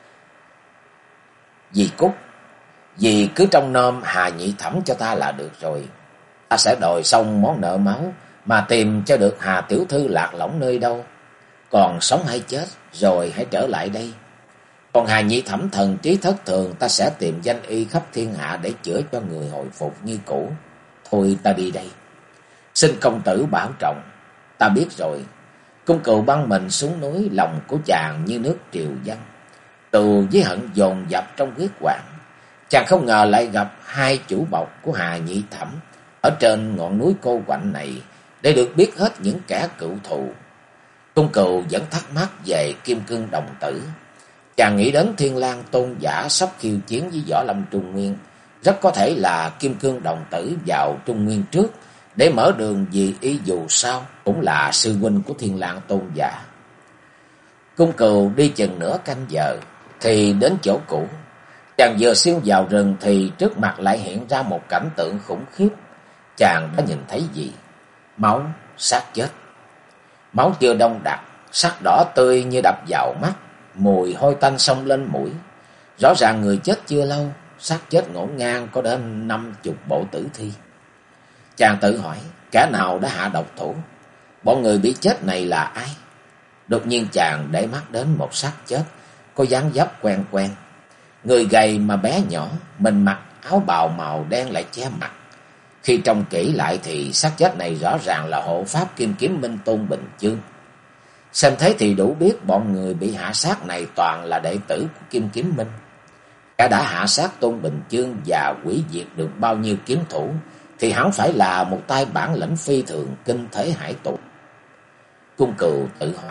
Dì Cúc, dì cứ trông nom Hà Nhị Thẩm cho ta là được rồi. Ta sẽ đòi xong món nợ máu mà tìm cho được Hà tiểu thư lạc lõng nơi đâu. Còn sống hay chết rồi hãy trở lại đây. Còn Hà Nhị Thẩm thần trí thất thường, ta sẽ tìm danh y khắp thiên hạ để chữa cho người hồi phục như cũ. Thôi ta đi đây. Xin công tử bảo trọng. Ta biết rồi. Cung Cừu băng mình xuống núi, lòng của chàng như nước triều dâng. Tù với hận dồn dập trong huyết quản. Chàng không ngờ lại gặp 2 chủ bộc của Hà Nhị Thẩm ở trên ngọn núi cô quạnh này để được biết hết những kẻ cựu thù. Cung Cừu vẫn thắc mắc về Kim Cương đồng tử. Chàng nghĩ đến Thiên Lang tôn giả sắp khiêu chiến với võ lâm Trung Nguyên. Rất có thể là Kim Cương đồng tử vào Trung Nguyên trước để mở đường, vì y dù sao cũng là sư huynh của Thiên Lang tôn giả. Cung Cừu đi chừng nửa canh giờ thì đến chỗ cũ. Chàng vừa xuyên vào rừng thì trước mặt lại hiện ra một cảnh tượng khủng khiếp. Chàng đã nhìn thấy gì? Máu, xác chết. Máu chưa đông đặc, sắc đỏ tươi như đập vào mắt, mùi hôi tanh xông lên mũi. Rõ ràng người chết chưa lâu, xác chết ngổn ngang có đến 50 bộ tử thi. Chàng tự hỏi, kẻ nào đã hạ độc thủ? Bọn người bị chết này là ai? Đột nhiên chàng để mắt đến một xác chết có dáng dấp quen quen. Người gầy mà bé nhỏ, mình mặc áo bào màu đen lại che mặt. Khi trông kỹ lại thì xác chết này rõ ràng là hộ pháp Kim Kiếm Minh Tôn Bình Chương. Xem thế thì đủ biết bọn người bị hạ sát này toàn là đệ tử của Kim Kiếm Minh. Kẻ đã hạ sát Tôn Bình Chương và hủy diệt được bao nhiêu kiếm thủ thì hẳn phải là một tay bản lĩnh phi thường, kinh thế hải tục. Cung Cừu tự hỏi,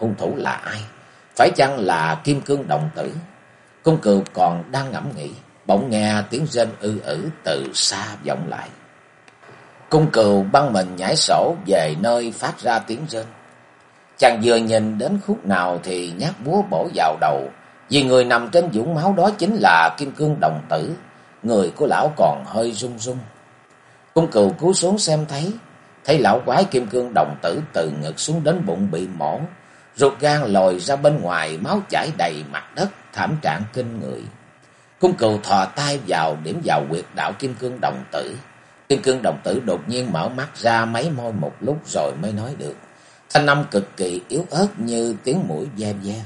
hung thủ là ai? Phải chăng là Kim Cương đồng tử? Cung Cừu còn đang ngẫm nghĩ, bỗng nghe tiếng rên từ xa vọng lại. Cung Cừu băng mình nhảy sổ về nơi phát ra tiếng rên. Chàng vừa nhìn đến khúc nào thì nhát búa bổ vào đầu, vì người nằm trên vũng máu đó chính là Kim Cương đồng tử. Người của lão còn hơi run run. Cung Cừu cúi xuống xem thấy lão quái Kim Cương đồng tử từ ngực xuống đến bụng bị mổ, ruột gan lồi ra bên ngoài, máu chảy đầy mặt đất, thảm trạng kinh người. Cung Cừu thò tay vào điểm vào huyệt đạo Kim Cương đồng tử. Kim Cương đồng tử đột nhiên mở mắt ra, mấy môi một lúc rồi mới nói được, thanh âm cực kỳ yếu ớt như tiếng muỗi ve ve.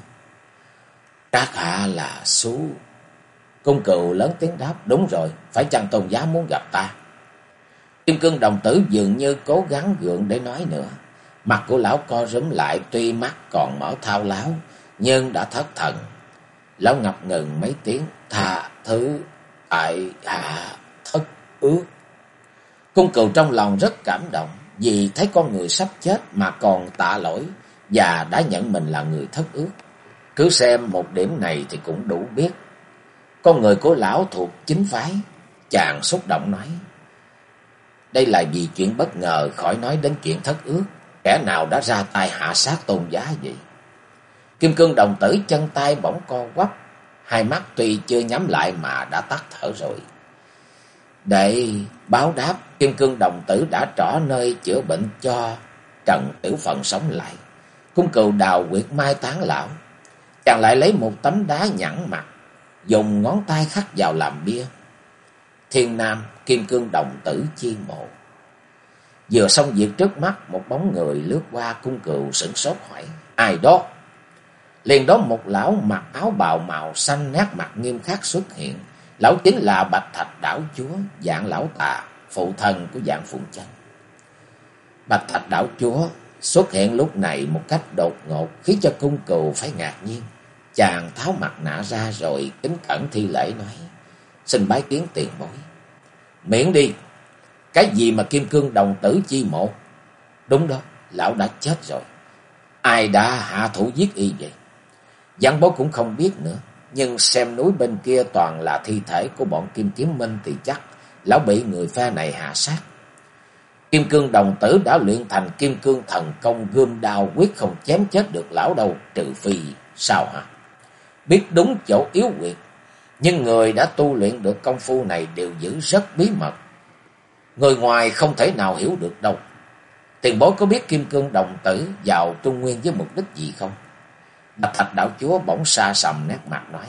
Các hạ là Sú. Cung Cừu lớn tiếng đáp, đúng rồi, phải chăng tôn giá muốn gặp ta? Kim Cương đồng tử dường như cố gắng gượng để nói nữa. Mặt của lão co rúm lại, tuy mắt còn mở thao láo nhưng đã thất thần. Lão ngập ngừng mấy tiếng, tha thứ tại hạ thất ước. Cung Cừu trong lòng rất cảm động, vì thấy con người sắp chết mà còn tạ lỗi và đã nhận mình là người thất ước. Cứ xem một điểm này thì cũng đủ biết con người của lão thuộc chính phái. Chàng xúc động nói, đây là vì chuyện bất ngờ, khỏi nói đến chuyện thất ước. Kẻ nào đã ra tay hạ sát tôn giá vậy? Kim Cương đồng tử chân tay bỗng co quắp, hai mắt tuy chưa nhắm lại mà đã tắt thở rồi. Để báo đáp, Kim Cương đồng tử đã trỏ nơi chữa bệnh cho Trần Tiểu Phận sống lại. Cung Cừu đào huyệt mai táng lão. Chàng lại lấy một tấm đá nhẵn mặt, dùng ngón tay khắc vào làm bia. Thiên Nam Kim Cương đồng tử chi mộ. Vừa xong việc trước mắt, một bóng người lướt qua. Cung Cừu sửng sốt hỏi, ai đó? Liền đó một lão mặc áo bào màu xanh, nét mặt nghiêm khắc xuất hiện. Lão chính là Bạch Thạch đảo chúa Vạn Lão Tà, phụ thân của Vạn Phụng Chân. Bạch Thạch đảo chúa xuất hiện lúc này một cách đột ngột, khiến cho Cung Cừu phải ngạc nhiên. Chàng tháo mặt nạ ra rồi kính cẩn thi lễ nói, xin bái kiến tiền bối. Miễn đi, cái gì mà Kim Cương đồng tử chi mộ? Đúng đó, lão đã chết rồi. Ai đã hạ thủ giết y vậy? Giảng bối cũng không biết nữa, nhưng xem núi bên kia toàn là thi thể của bọn Kim Kiếm Minh thì chắc lão bị người phe này hạ sát. Kim Cương đồng tử đã luyện thành Kim Cương thần công, gươm đao quyết không chém chết được lão đâu, trừ phi sao hả? Biết đúng chỗ yếu quyệt, nhưng người đã tu luyện được công phu này đều giữ rất bí mật, người ngoài không thể nào hiểu được đâu. Tiền bối có biết Kim Cương đồng tử vào Trung Nguyên với mục đích gì không? Bạch Thạch đảo chúa bỗng sa sầm nét mặt nói,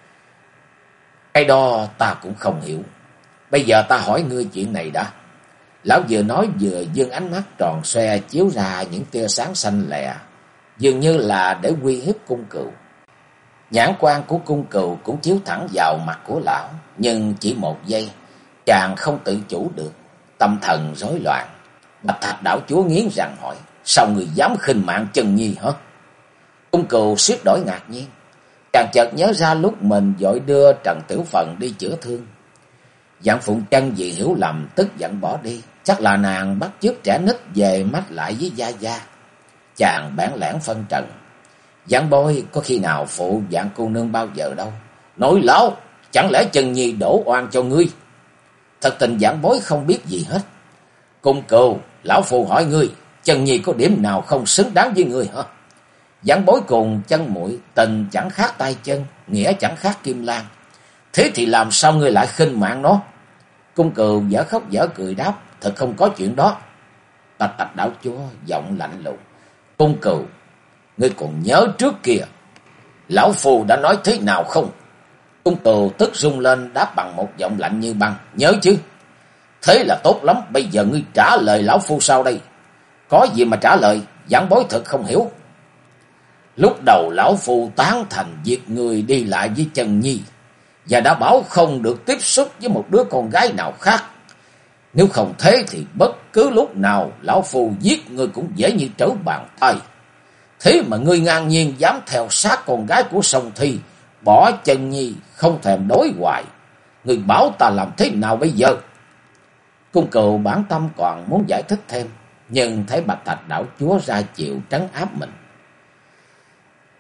cái đó ta cũng không hiểu. Bây giờ ta hỏi ngươi chuyện này đã. Lão vừa nói vừa giương ánh mắt tròn xoe chiếu ra những tia sáng xanh lè, dường như là để uy hiếp Cung Cừu. Nhãn quan của Cung Cừu cũng chiếu thẳng vào mặt của lão, nhưng chỉ một giây, chàng không tự chủ được, tâm thần rối loạn. Bạch Thạch đảo chúa nghiến răng hỏi, sao người dám khinh mạng Chân Nhi hả? Cung Cừu suýt đổi ngạc nhiên. Chàng chợt nhớ ra lúc mình vội đưa Trần Tiểu Phận đi chữa thương, Vạn Phụng Chân vì hiểu lầm tức giận bỏ đi. Chắc là nàng bắt chước trẻ nít về mách lại với gia gia. Chàng bản lẻn phân trần, Giảng bối có khi nào phụ Vạn cô nương bao giờ đâu. Nói láo, chẳng lẽ Chân Nhi đổ oan cho ngươi? Thật tình giảng bối không biết gì hết. Cung Cừu, lão phù hỏi ngươi, Chân Nhi có điểm nào không xứng đáng với ngươi hả? Giảng bối cùng Chân muội tình chẳng khác tay chân, nghĩa chẳng khác kim lan. Thế thì làm sao ngươi lại khinh mạng nó? Cung Cừu dở khóc dở cười đáp, thật không có chuyện đó. Bạch Thạch đảo chúa giọng lạnh lùng, Cung Cừu, ngươi còn nhớ trước kia lão phù đã nói thế nào không? Cung Cừu tức rung lên đáp bằng một giọng lạnh như băng, nhớ chứ. Thế là tốt lắm, bây giờ ngươi trả lời lão phu sao đây? Có gì mà trả lời, giảng bối thật không hiểu. Lúc đầu lão phu tán thành việc người đi lại với Chân Nhi, và đã bảo không được tiếp xúc với một đứa con gái nào khác. Nếu không thế thì bất cứ lúc nào lão phu giết ngươi cũng dễ như trở bàn tay. Thế mà ngươi ngang nhiên dám theo sát con gái của Song Thi, bỏ Chân Nhi không thèm đối hoài. Ngươi bảo ta làm thế nào bây giờ? Cung Cừu bản tâm còn muốn giải thích thêm, nhưng thấy Bạch Thạch đảo chúa ra chịu trấn áp mình.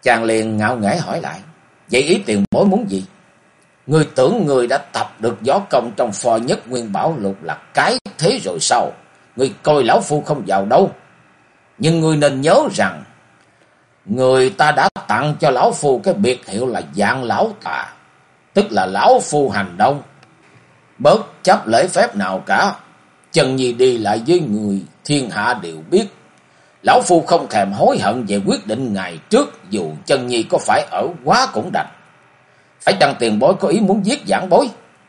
Chàng liền ngạo nghễ hỏi lại: vậy ý tiền bối muốn gì? Ngươi tưởng ngươi đã tập được võ công trong Phò Nhất Nguyên Bảo Lục là cái thế rồi sao? Ngươi coi lão phu không vào đâu. Nhưng ngươi nên nhớ rằng người ta đã tặng cho lão phu cái biệt hiệu là Vạn Lão Tà, tức là lão phu hành động bớt chấp lễ phép nào cả. Chân Nhi đi lại với người thiên hạ đều biết, lão phu không thèm hối hận về quyết định ngày trước, dù Chân Nhi có phải ở quá cũng đành. Phải chăng tiền bối có ý muốn giết giảng bối?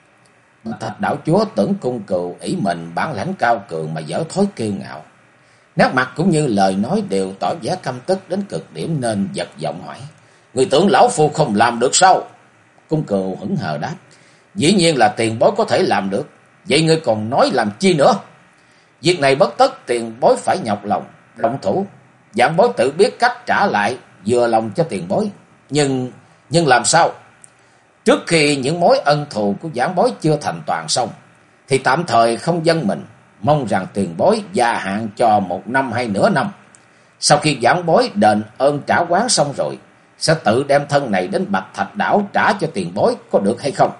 Thạch đảo chúa tưởng Cung Cừu ỷ mình bản lãnh cao cường mà dở thói kiêu ngạo, nét mặt cũng như lời nói đều tỏ vẻ căm tức đến cực điểm, nên giật giọng hỏi: người tưởng lão phu không làm được sao? Cung Cừu hững hờ đáp: dĩ nhiên là tiền bối có thể làm được, vậy ngươi còn nói làm chi nữa? Việc này bất tất tiền bối phải nhọc lòng động thủ, giảng bối tự biết cách trả lại vừa lòng cho tiền bối. Nhưng làm sao? Trước khi những mối ân thù của giảng bối chưa thành toàn xong, thì tạm thời không dâng mình, mong rằng tiền bối gia hạn cho 1 năm hay nửa năm. Sau khi giảng bối đền ơn trả oán xong rồi, sẽ tự đem thân này đến Bạch Thạch đảo trả cho tiền bối, có được hay không?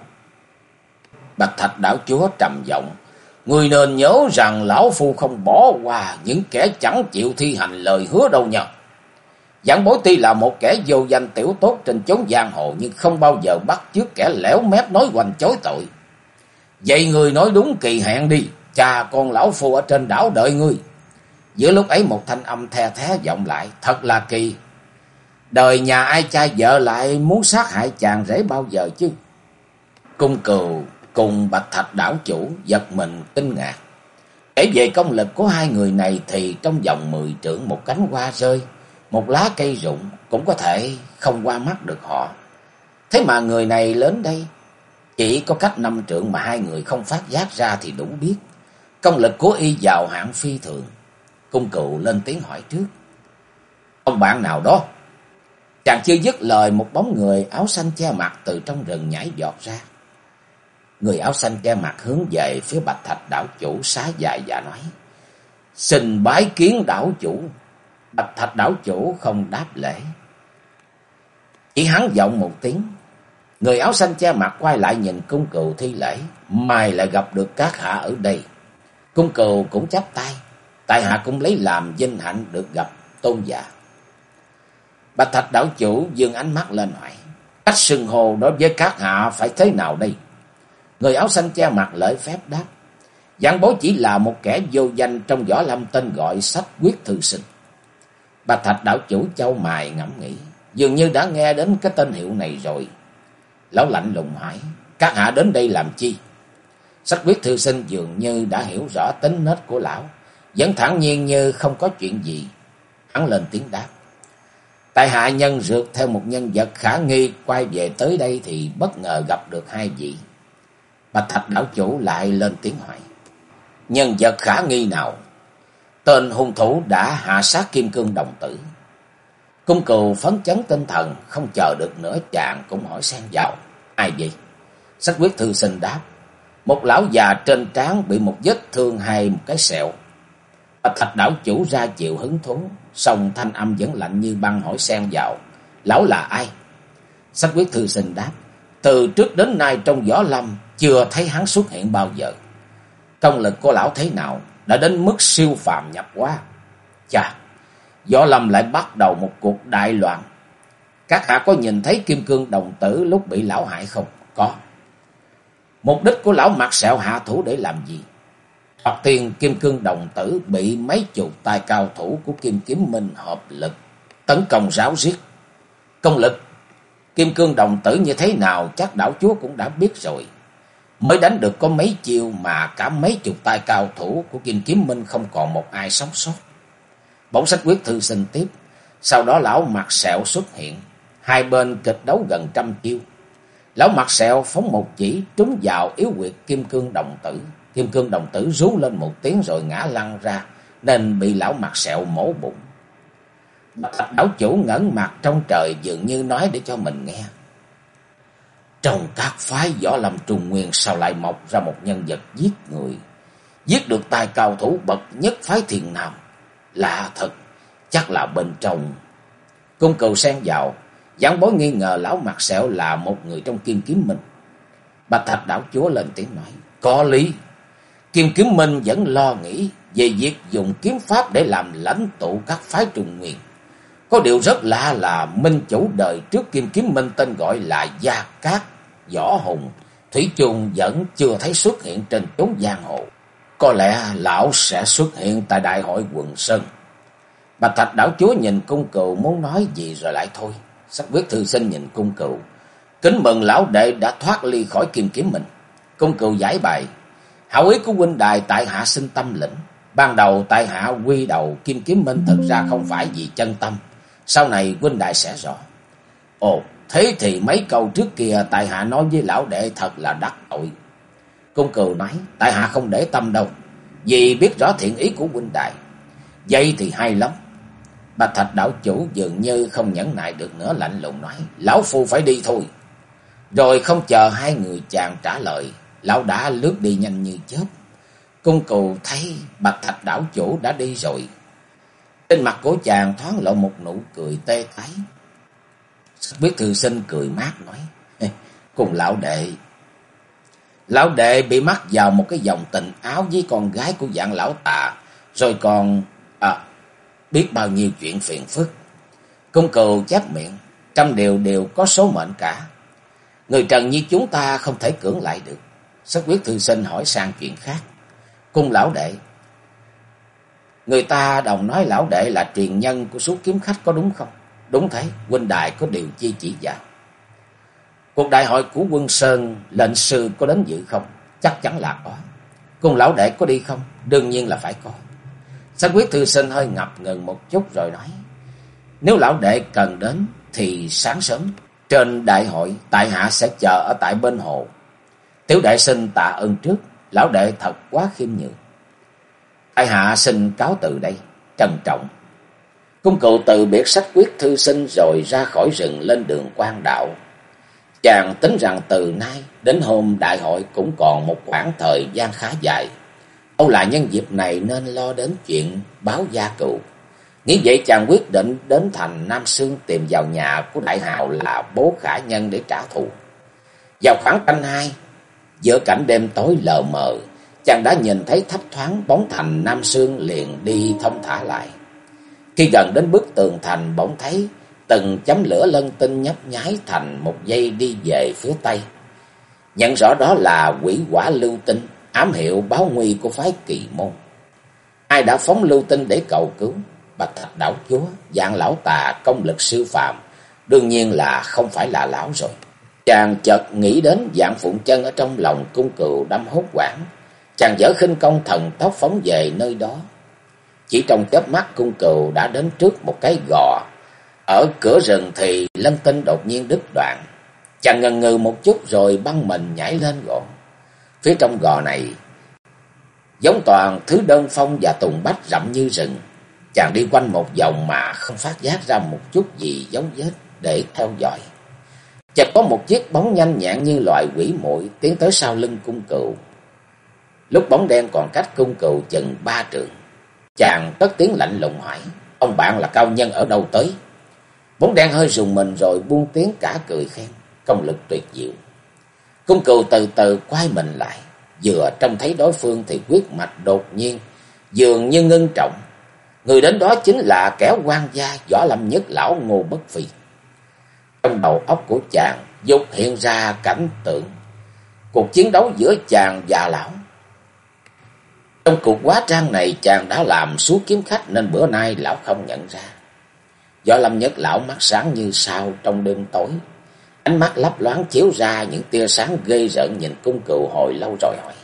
Bạch Thạch đảo chúa trầm giọng: người nên nhớ rằng lão phu không bỏ qua những kẻ chẳng chịu thi hành lời hứa đâu nhờ. Giảng bối tuy là một kẻ vô danh tiểu tốt trên chốn giang hồ, nhưng không bao giờ bắt chước kẻ lẻo mép nói hoành chối tội. Vậy người nói đúng kỳ hẹn đi, cha con lão phu ở trên đảo đợi ngươi. Giữa lúc ấy một thanh âm the thé vọng lại: thật là kỳ, đời nhà ai cha vợ lại muốn sát hại chàng rể bao giờ chứ? Cung Cừu cùng Bạch Thạch đảo chủ giật mình kinh ngạc. Kể về công lực của hai người này thì trong vòng 10 trượng một cánh hoa rơi, một lá cây rụng cũng có thể không qua mắt được họ. Thế mà người này lớn đây chỉ có cách 5 trượng mà hai người không phát giác ra thì đủ biết công lực của y vào hạng phi thường. Cung Cừu lên tiếng hỏi trước: ông bạn nào đó? Chàng chưa dứt lời, một bóng người áo xanh che mặt từ trong rừng nhảy giọt ra. Người áo xanh che mặt hướng về phía Bạch Thạch đảo chủ xá dài và nói: xin bái kiến đảo chủ. Bạch Thạch đảo chủ không đáp lễ, chỉ hắn giọng một tiếng. Người áo xanh che mặt quay lại nhìn Cung Cừu thi lễ: mai lại gặp được các hạ ở đây. Cung Cừu cũng chắp tay: tại hạ cũng lấy làm vinh hạnh được gặp tôn giả. Bạch Thạch đảo chủ dương ánh mắt lên hỏi: cách xưng hô đối với các hạ phải thế nào đây? Người áo xanh che mặt lễ phép đáp: giảng bối chỉ là một kẻ vô danh trong võ lâm, tên gọi Sách Quyết Thư Sinh. Bạch Thạch đảo chủ chau mày ngẫm nghĩ, dường như đã nghe đến cái tên hiệu này rồi. Lão lạnh lùng hỏi: các hạ đến đây làm chi? Sách Quyết Thư Sinh dường như đã hiểu rõ tính nết của lão, vẫn thản nhiên như không có chuyện gì. Hắn lên tiếng đáp: tại hạ nhân rượt theo một nhân vật khả nghi quay về tới đây thì bất ngờ gặp được hai vị. Bạch Thạch đảo chủ lại lên tiếng hỏi: nhân vật khả nghi nào? Tên hung thủ đã hạ sát Kim Cương đồng tử. Cung Cừu phấn chấn tinh thần, không chờ được nữa chàng cũng hỏi xen vào: ai vậy? Sách Quyết Thư Sinh đáp: một lão già trên trán bị một vết thương hay một cái sẹo. Bạch Thạch đảo chủ ra chịu hứng thú, song thanh âm vẫn lạnh như băng hỏi xen vào: lão là ai? Sách Quyết Thư Sinh đáp: từ trước đến nay trong võ lâm chưa thấy hắn xuất hiện bao giờ. Công lực của lão thế nào đã đến mức siêu phàm nhập hóa? Chà, võ lâm lại bắt đầu một cuộc đại loạn. Các hạ có nhìn thấy Kim Cương đồng tử lúc bị lão hại không? Có. Mục đích của lão mặt sẹo hạ thủ để làm gì? Thoạt tiên Kim Cương đồng tử bị mấy chục tay cao thủ của Kim Kiếm Minh hợp lực tấn công ráo riết. Công lực Kim Cương đồng tử như thế nào chắc đảo chúa cũng đã biết rồi. Mới đánh được có mấy chiêu mà cả mấy chục tay cao thủ của Kim Kiếm Minh không còn một ai sống sót. Bỗng Sách Quyết Thư Sinh tiếp: sau đó lão mặt sẹo xuất hiện, hai bên kịch đấu gần 100 chiêu. Lão mặt sẹo phóng một chỉ trúng vào yếu huyệt Kim Cương đồng tử. Kim Cương đồng tử rú lên một tiếng rồi ngã lăn ra, nên bị lão mặt sẹo mổ bụng. Bạch đảo chủ ngẩng mặt trong trời, dường như nói để cho mình nghe: trong các phái võ lâm Trung Nguyên sao lại mọc ra một nhân vật giết người, giết được tài cao thủ bậc nhất phái Thiền Nam? Lạ thật, chắc là bên trong. Cung Cừu xen vào: Giảng bối nghi ngờ lão mặt sẹo là một người trong Kim Kiếm Minh. Bạch Thạch đảo chúa lên tiếng nói: có lý. Kim Kiếm Minh vẫn lo nghĩ về việc dùng kiếm pháp để làm lãnh tụ các phái Trung Nguyên. Có điều rất lạ là minh chủ đời trước Kim Kiếm Minh tên gọi là Gia Cát Võ Hùng, thủy chung vẫn chưa thấy xuất hiện trên chốn giang hồ. Có lẽ lão sẽ xuất hiện tại đại hội Quần Sơn. Bạch Thạch đảo chúa nhìn Cung Cừu muốn nói gì rồi lại thôi. Sắc Quyết thư sinh nhìn Cung Cừu: kính mừng lão đệ đã thoát ly khỏi Kim Kiếm Minh. Cung Cừu giải bày: hảo ý của huynh đài tại hạ xin tâm lĩnh. Ban đầu tại hạ quy đầu Kim Kiếm Minh thực ra không phải vì chân tâm, sau này huynh đài sẽ rõ. Ồ, thế thì mấy câu trước kia tại hạ nói với lão đệ thật là đắc tội. Cung Cừu nói: tại hạ không để tâm đâu, vì biết rõ thiện ý của huynh đài. Vậy thì hay lắm. Bạch Thạch đảo chủ dường như không nhẫn nại được nữa, lạnh lùng nói: lão phu phải đi thôi. Rồi không chờ hai người chàng trả lời, lão đã lướt đi nhanh như chớp. Cung Cừu thấy Bạch Thạch đảo chủ đã đi rồi, trên mặt của chàng thoáng lộ một nụ cười tê tái. Biết thư sinh cười mát nói: cùng lão đệ bị mắc vào một cái dòng tình áo với con gái của dạng lão tà, rồi còn biết bao nhiêu chuyện phiền phức. Cung Cừu chép miệng: trăm điều đều có số mệnh cả, người trần như chúng ta không thể cưỡng lại được. Sắc Quyết thư sinh hỏi sang chuyện khác: cung lão đệ, người ta đồng nói lão đệ là truyền nhân của số kiếm khách có đúng không? Đúng thế, huynh đài có điều chi chỉ giáo? Cuộc đại hội của Quân Sơn lệnh sư có đến dự không? Chắc chắn là có. Cung lão đệ có đi không? Đương nhiên là phải có. Sắc Quyết thư sinh hơi ngập ngừng một chút rồi nói: nếu lão đệ cần đến thì sáng sớm trên đại hội tại hạ sẽ chờ ở tại bên hồ. Tiểu đệ xin tạ ơn trước, lão đệ thật quá khiêm nhường. Tại hạ xin cáo từ đây, trân trọng. Cung Cừu từ biệt Sắc Quyết thư sinh rồi ra khỏi rừng lên đường quan đạo. Chàng tính rằng từ nay đến hôm đại hội cũng còn một khoảng thời gian khá dài. Âu là nhân dịp này nên lo đến chuyện báo gia cựu. Nghĩ vậy chàng quyết định đến thành Nam Sương tìm vào nhà của đại hào là Bố Khả Nhân để trả thù. Vào khoảng canh hai, giữa cảnh đêm tối lờ mờ, chàng đã nhìn thấy thấp thoáng bóng thành Nam Sương liền đi thông thả lại. Khi gần đến bức tường thành, bỗng thấy từng chấm lửa lân tinh nhấp nháy thành một dây đi về phía tây. Nhận rõ đó là quỷ hỏa lưu tinh, ám hiệu báo nguy của phái Kỳ Môn. Ai đã phóng lưu tinh để cầu cứu? Bạch Thạch đảo chúa, dạng lão tà, công lực siêu phàm, đương nhiên là không phải là lão rồi. Chàng chợt nghĩ đến dạng Phụng Chân ở trong lòng Cung Cừu, đâm hốt hoảng. Chàng dở khinh công thần tốc phóng về nơi đó. Chỉ trong chớp mắt Cung Cừu đã đến trước một cái gò. Ở cửa rừng thì lân tinh đột nhiên đứt đoạn. Chàng ngần ngừ một chút rồi băng mình nhảy lên gò. Phía trong gò này giống toàn thứ đơn phong và tùng bách rậm như rừng. Chàng đi quanh một vòng mà không phát giác ra một chút gì dấu vết để theo dõi. Chợt có một chiếc bóng nhanh nhẹn như loài quỷ muội tiến tới sau lưng Cung Cừu. Lúc bóng đen còn cách Cung Cừu chừng 3 trượng, chàng cất tiếng lạnh lùng hỏi: ông bạn là cao nhân ở đâu tới? Bóng đen hơi rùng mình rồi buông tiếng cả cười khen: công lực tuyệt diệu. Cung Cừu từ từ quay mình lại, vừa trông thấy đối phương thì huyết mạch đột nhiên dường như ngưng trọng. Người đến đó chính là kẻ quan gia Võ Lâm Nhất lão Ngô Bất Phi. Trong đầu óc của chàng dục hiện ra cảnh tượng cuộc chiến đấu giữa chàng và lão. Trong cuộc hóa trang này chàng đã làm số kiếm khách nên bữa nay lão không nhận ra. Võ Lâm Nhất lão mắt sáng như sao trong đêm tối, ánh mắt lấp loáng chiếu ra những tia sáng ghê rợn, nhìn Cung Cừu hồi lâu rồi hỏi: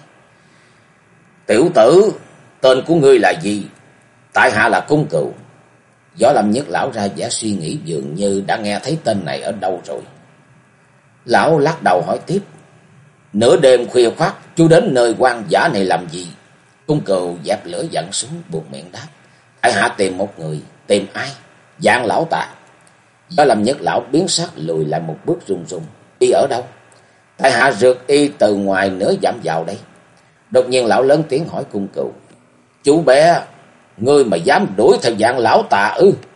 tiểu tử, tên của ngươi là gì? Tại hạ là Cung Cừu. Võ Lâm Nhất lão ra vẻ suy nghĩ, dường như đã nghe thấy tên này ở đâu rồi. Lão lắc đầu hỏi tiếp: nửa đêm khuya khoắt chú đến nơi hoang dã này làm gì? Cung Cừu dẹp lửa giận xuống, buộc miệng đáp: tại hạ tìm một người. Tìm ai? Dạng lão tà. Võ Lâm Nhất lão biến sắc lùi lại một bước run run: đi ở đâu? Tại hạ rượt y từ ngoài nửa dặm vào đây. Đột nhiên lão lớn tiếng hỏi Cung Cừu: chú bé, ngươi mà dám đuổi theo dạng lão tà ư?